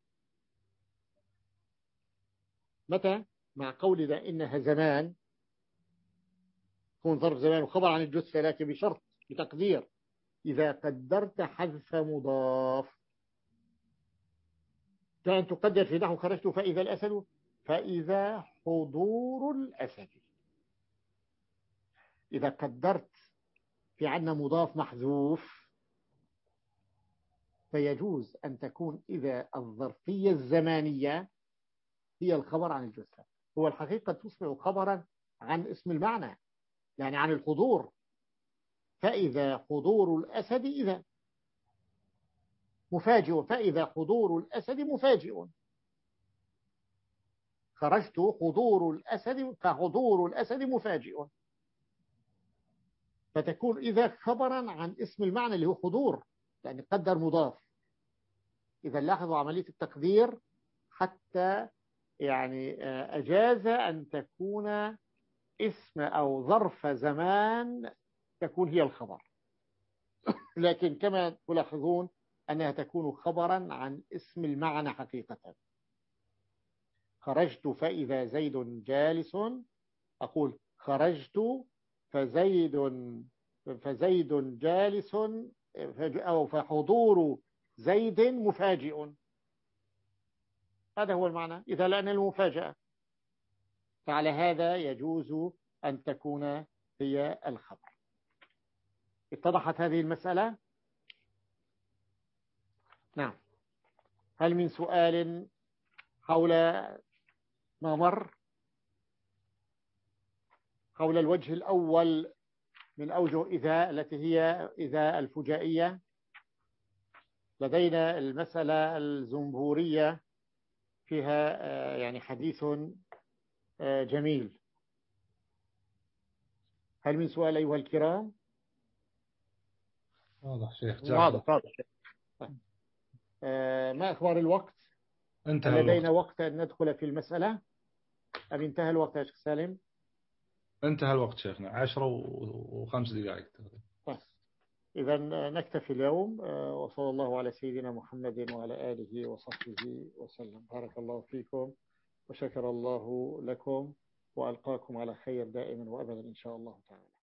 متى؟ مع قولنا إنها زمان، تكون ظرف زمان وخبر عن الجثة، لكن بشرط بتقدير إذا قدرت حذف مضاف. كان تقدر في نحو خرجت فإذا الأسد، فإذا حضور الأسد. إذا قدرت في عنا مضاف محذوف فيجوز أن تكون إذا الظرفية الزمانية هي الخبر عن الجثة. هو الحقيقة تصبح خبرا عن اسم المعنى، يعني عن الحضور. فإذا حضور الأسد إذا مفاجئ، فإذا حضور الأسد مفاجئ. خرجت حضور الأسد، فحضور الأسد مفاجئ. فتكون إذا خبرا عن اسم المعنى اللي هو حضور، يعني قدر مضاف. إذا لاحظوا عملية التقدير حتى يعني أجاز أن تكون اسم أو ظرف زمان تكون هي الخبر، لكن كما تلاحظون أنها تكون خبرا عن اسم المعنى حقيقة. خرجت فإذا زيد جالس، أقول خرجت فزيد فزيد جالس، أو فحضور زيد مفاجئ. هذا هو المعنى، إذا لأن المفاجأة، فعلى هذا يجوز أن تكون هي الخبر. اتضحت هذه المسألة؟ نعم. هل من سؤال حول ما مر، حول الوجه الأول من أوجه إذا التي هي إذا الفجائية؟ لدينا المسألة الزنبورية فيها يعني حديث جميل. هل من سؤال أيها الكرام؟ واضح شيخ. واضح واضح. ما أخبار الوقت؟ انتهى لدينا الوقت. وقت أن ندخل في المسألة أم انتهى الوقت يا شيخ سالم؟ انتهى الوقت شيخنا، عشرة وخمس دقائق. طيب إذا نكتفي اليوم، وصلى الله على سيدنا محمد وعلى آله وصحبه وسلم. بارك الله فيكم وشكر الله لكم، وألقاكم على خير دائما وأبدا إن شاء الله تعالى.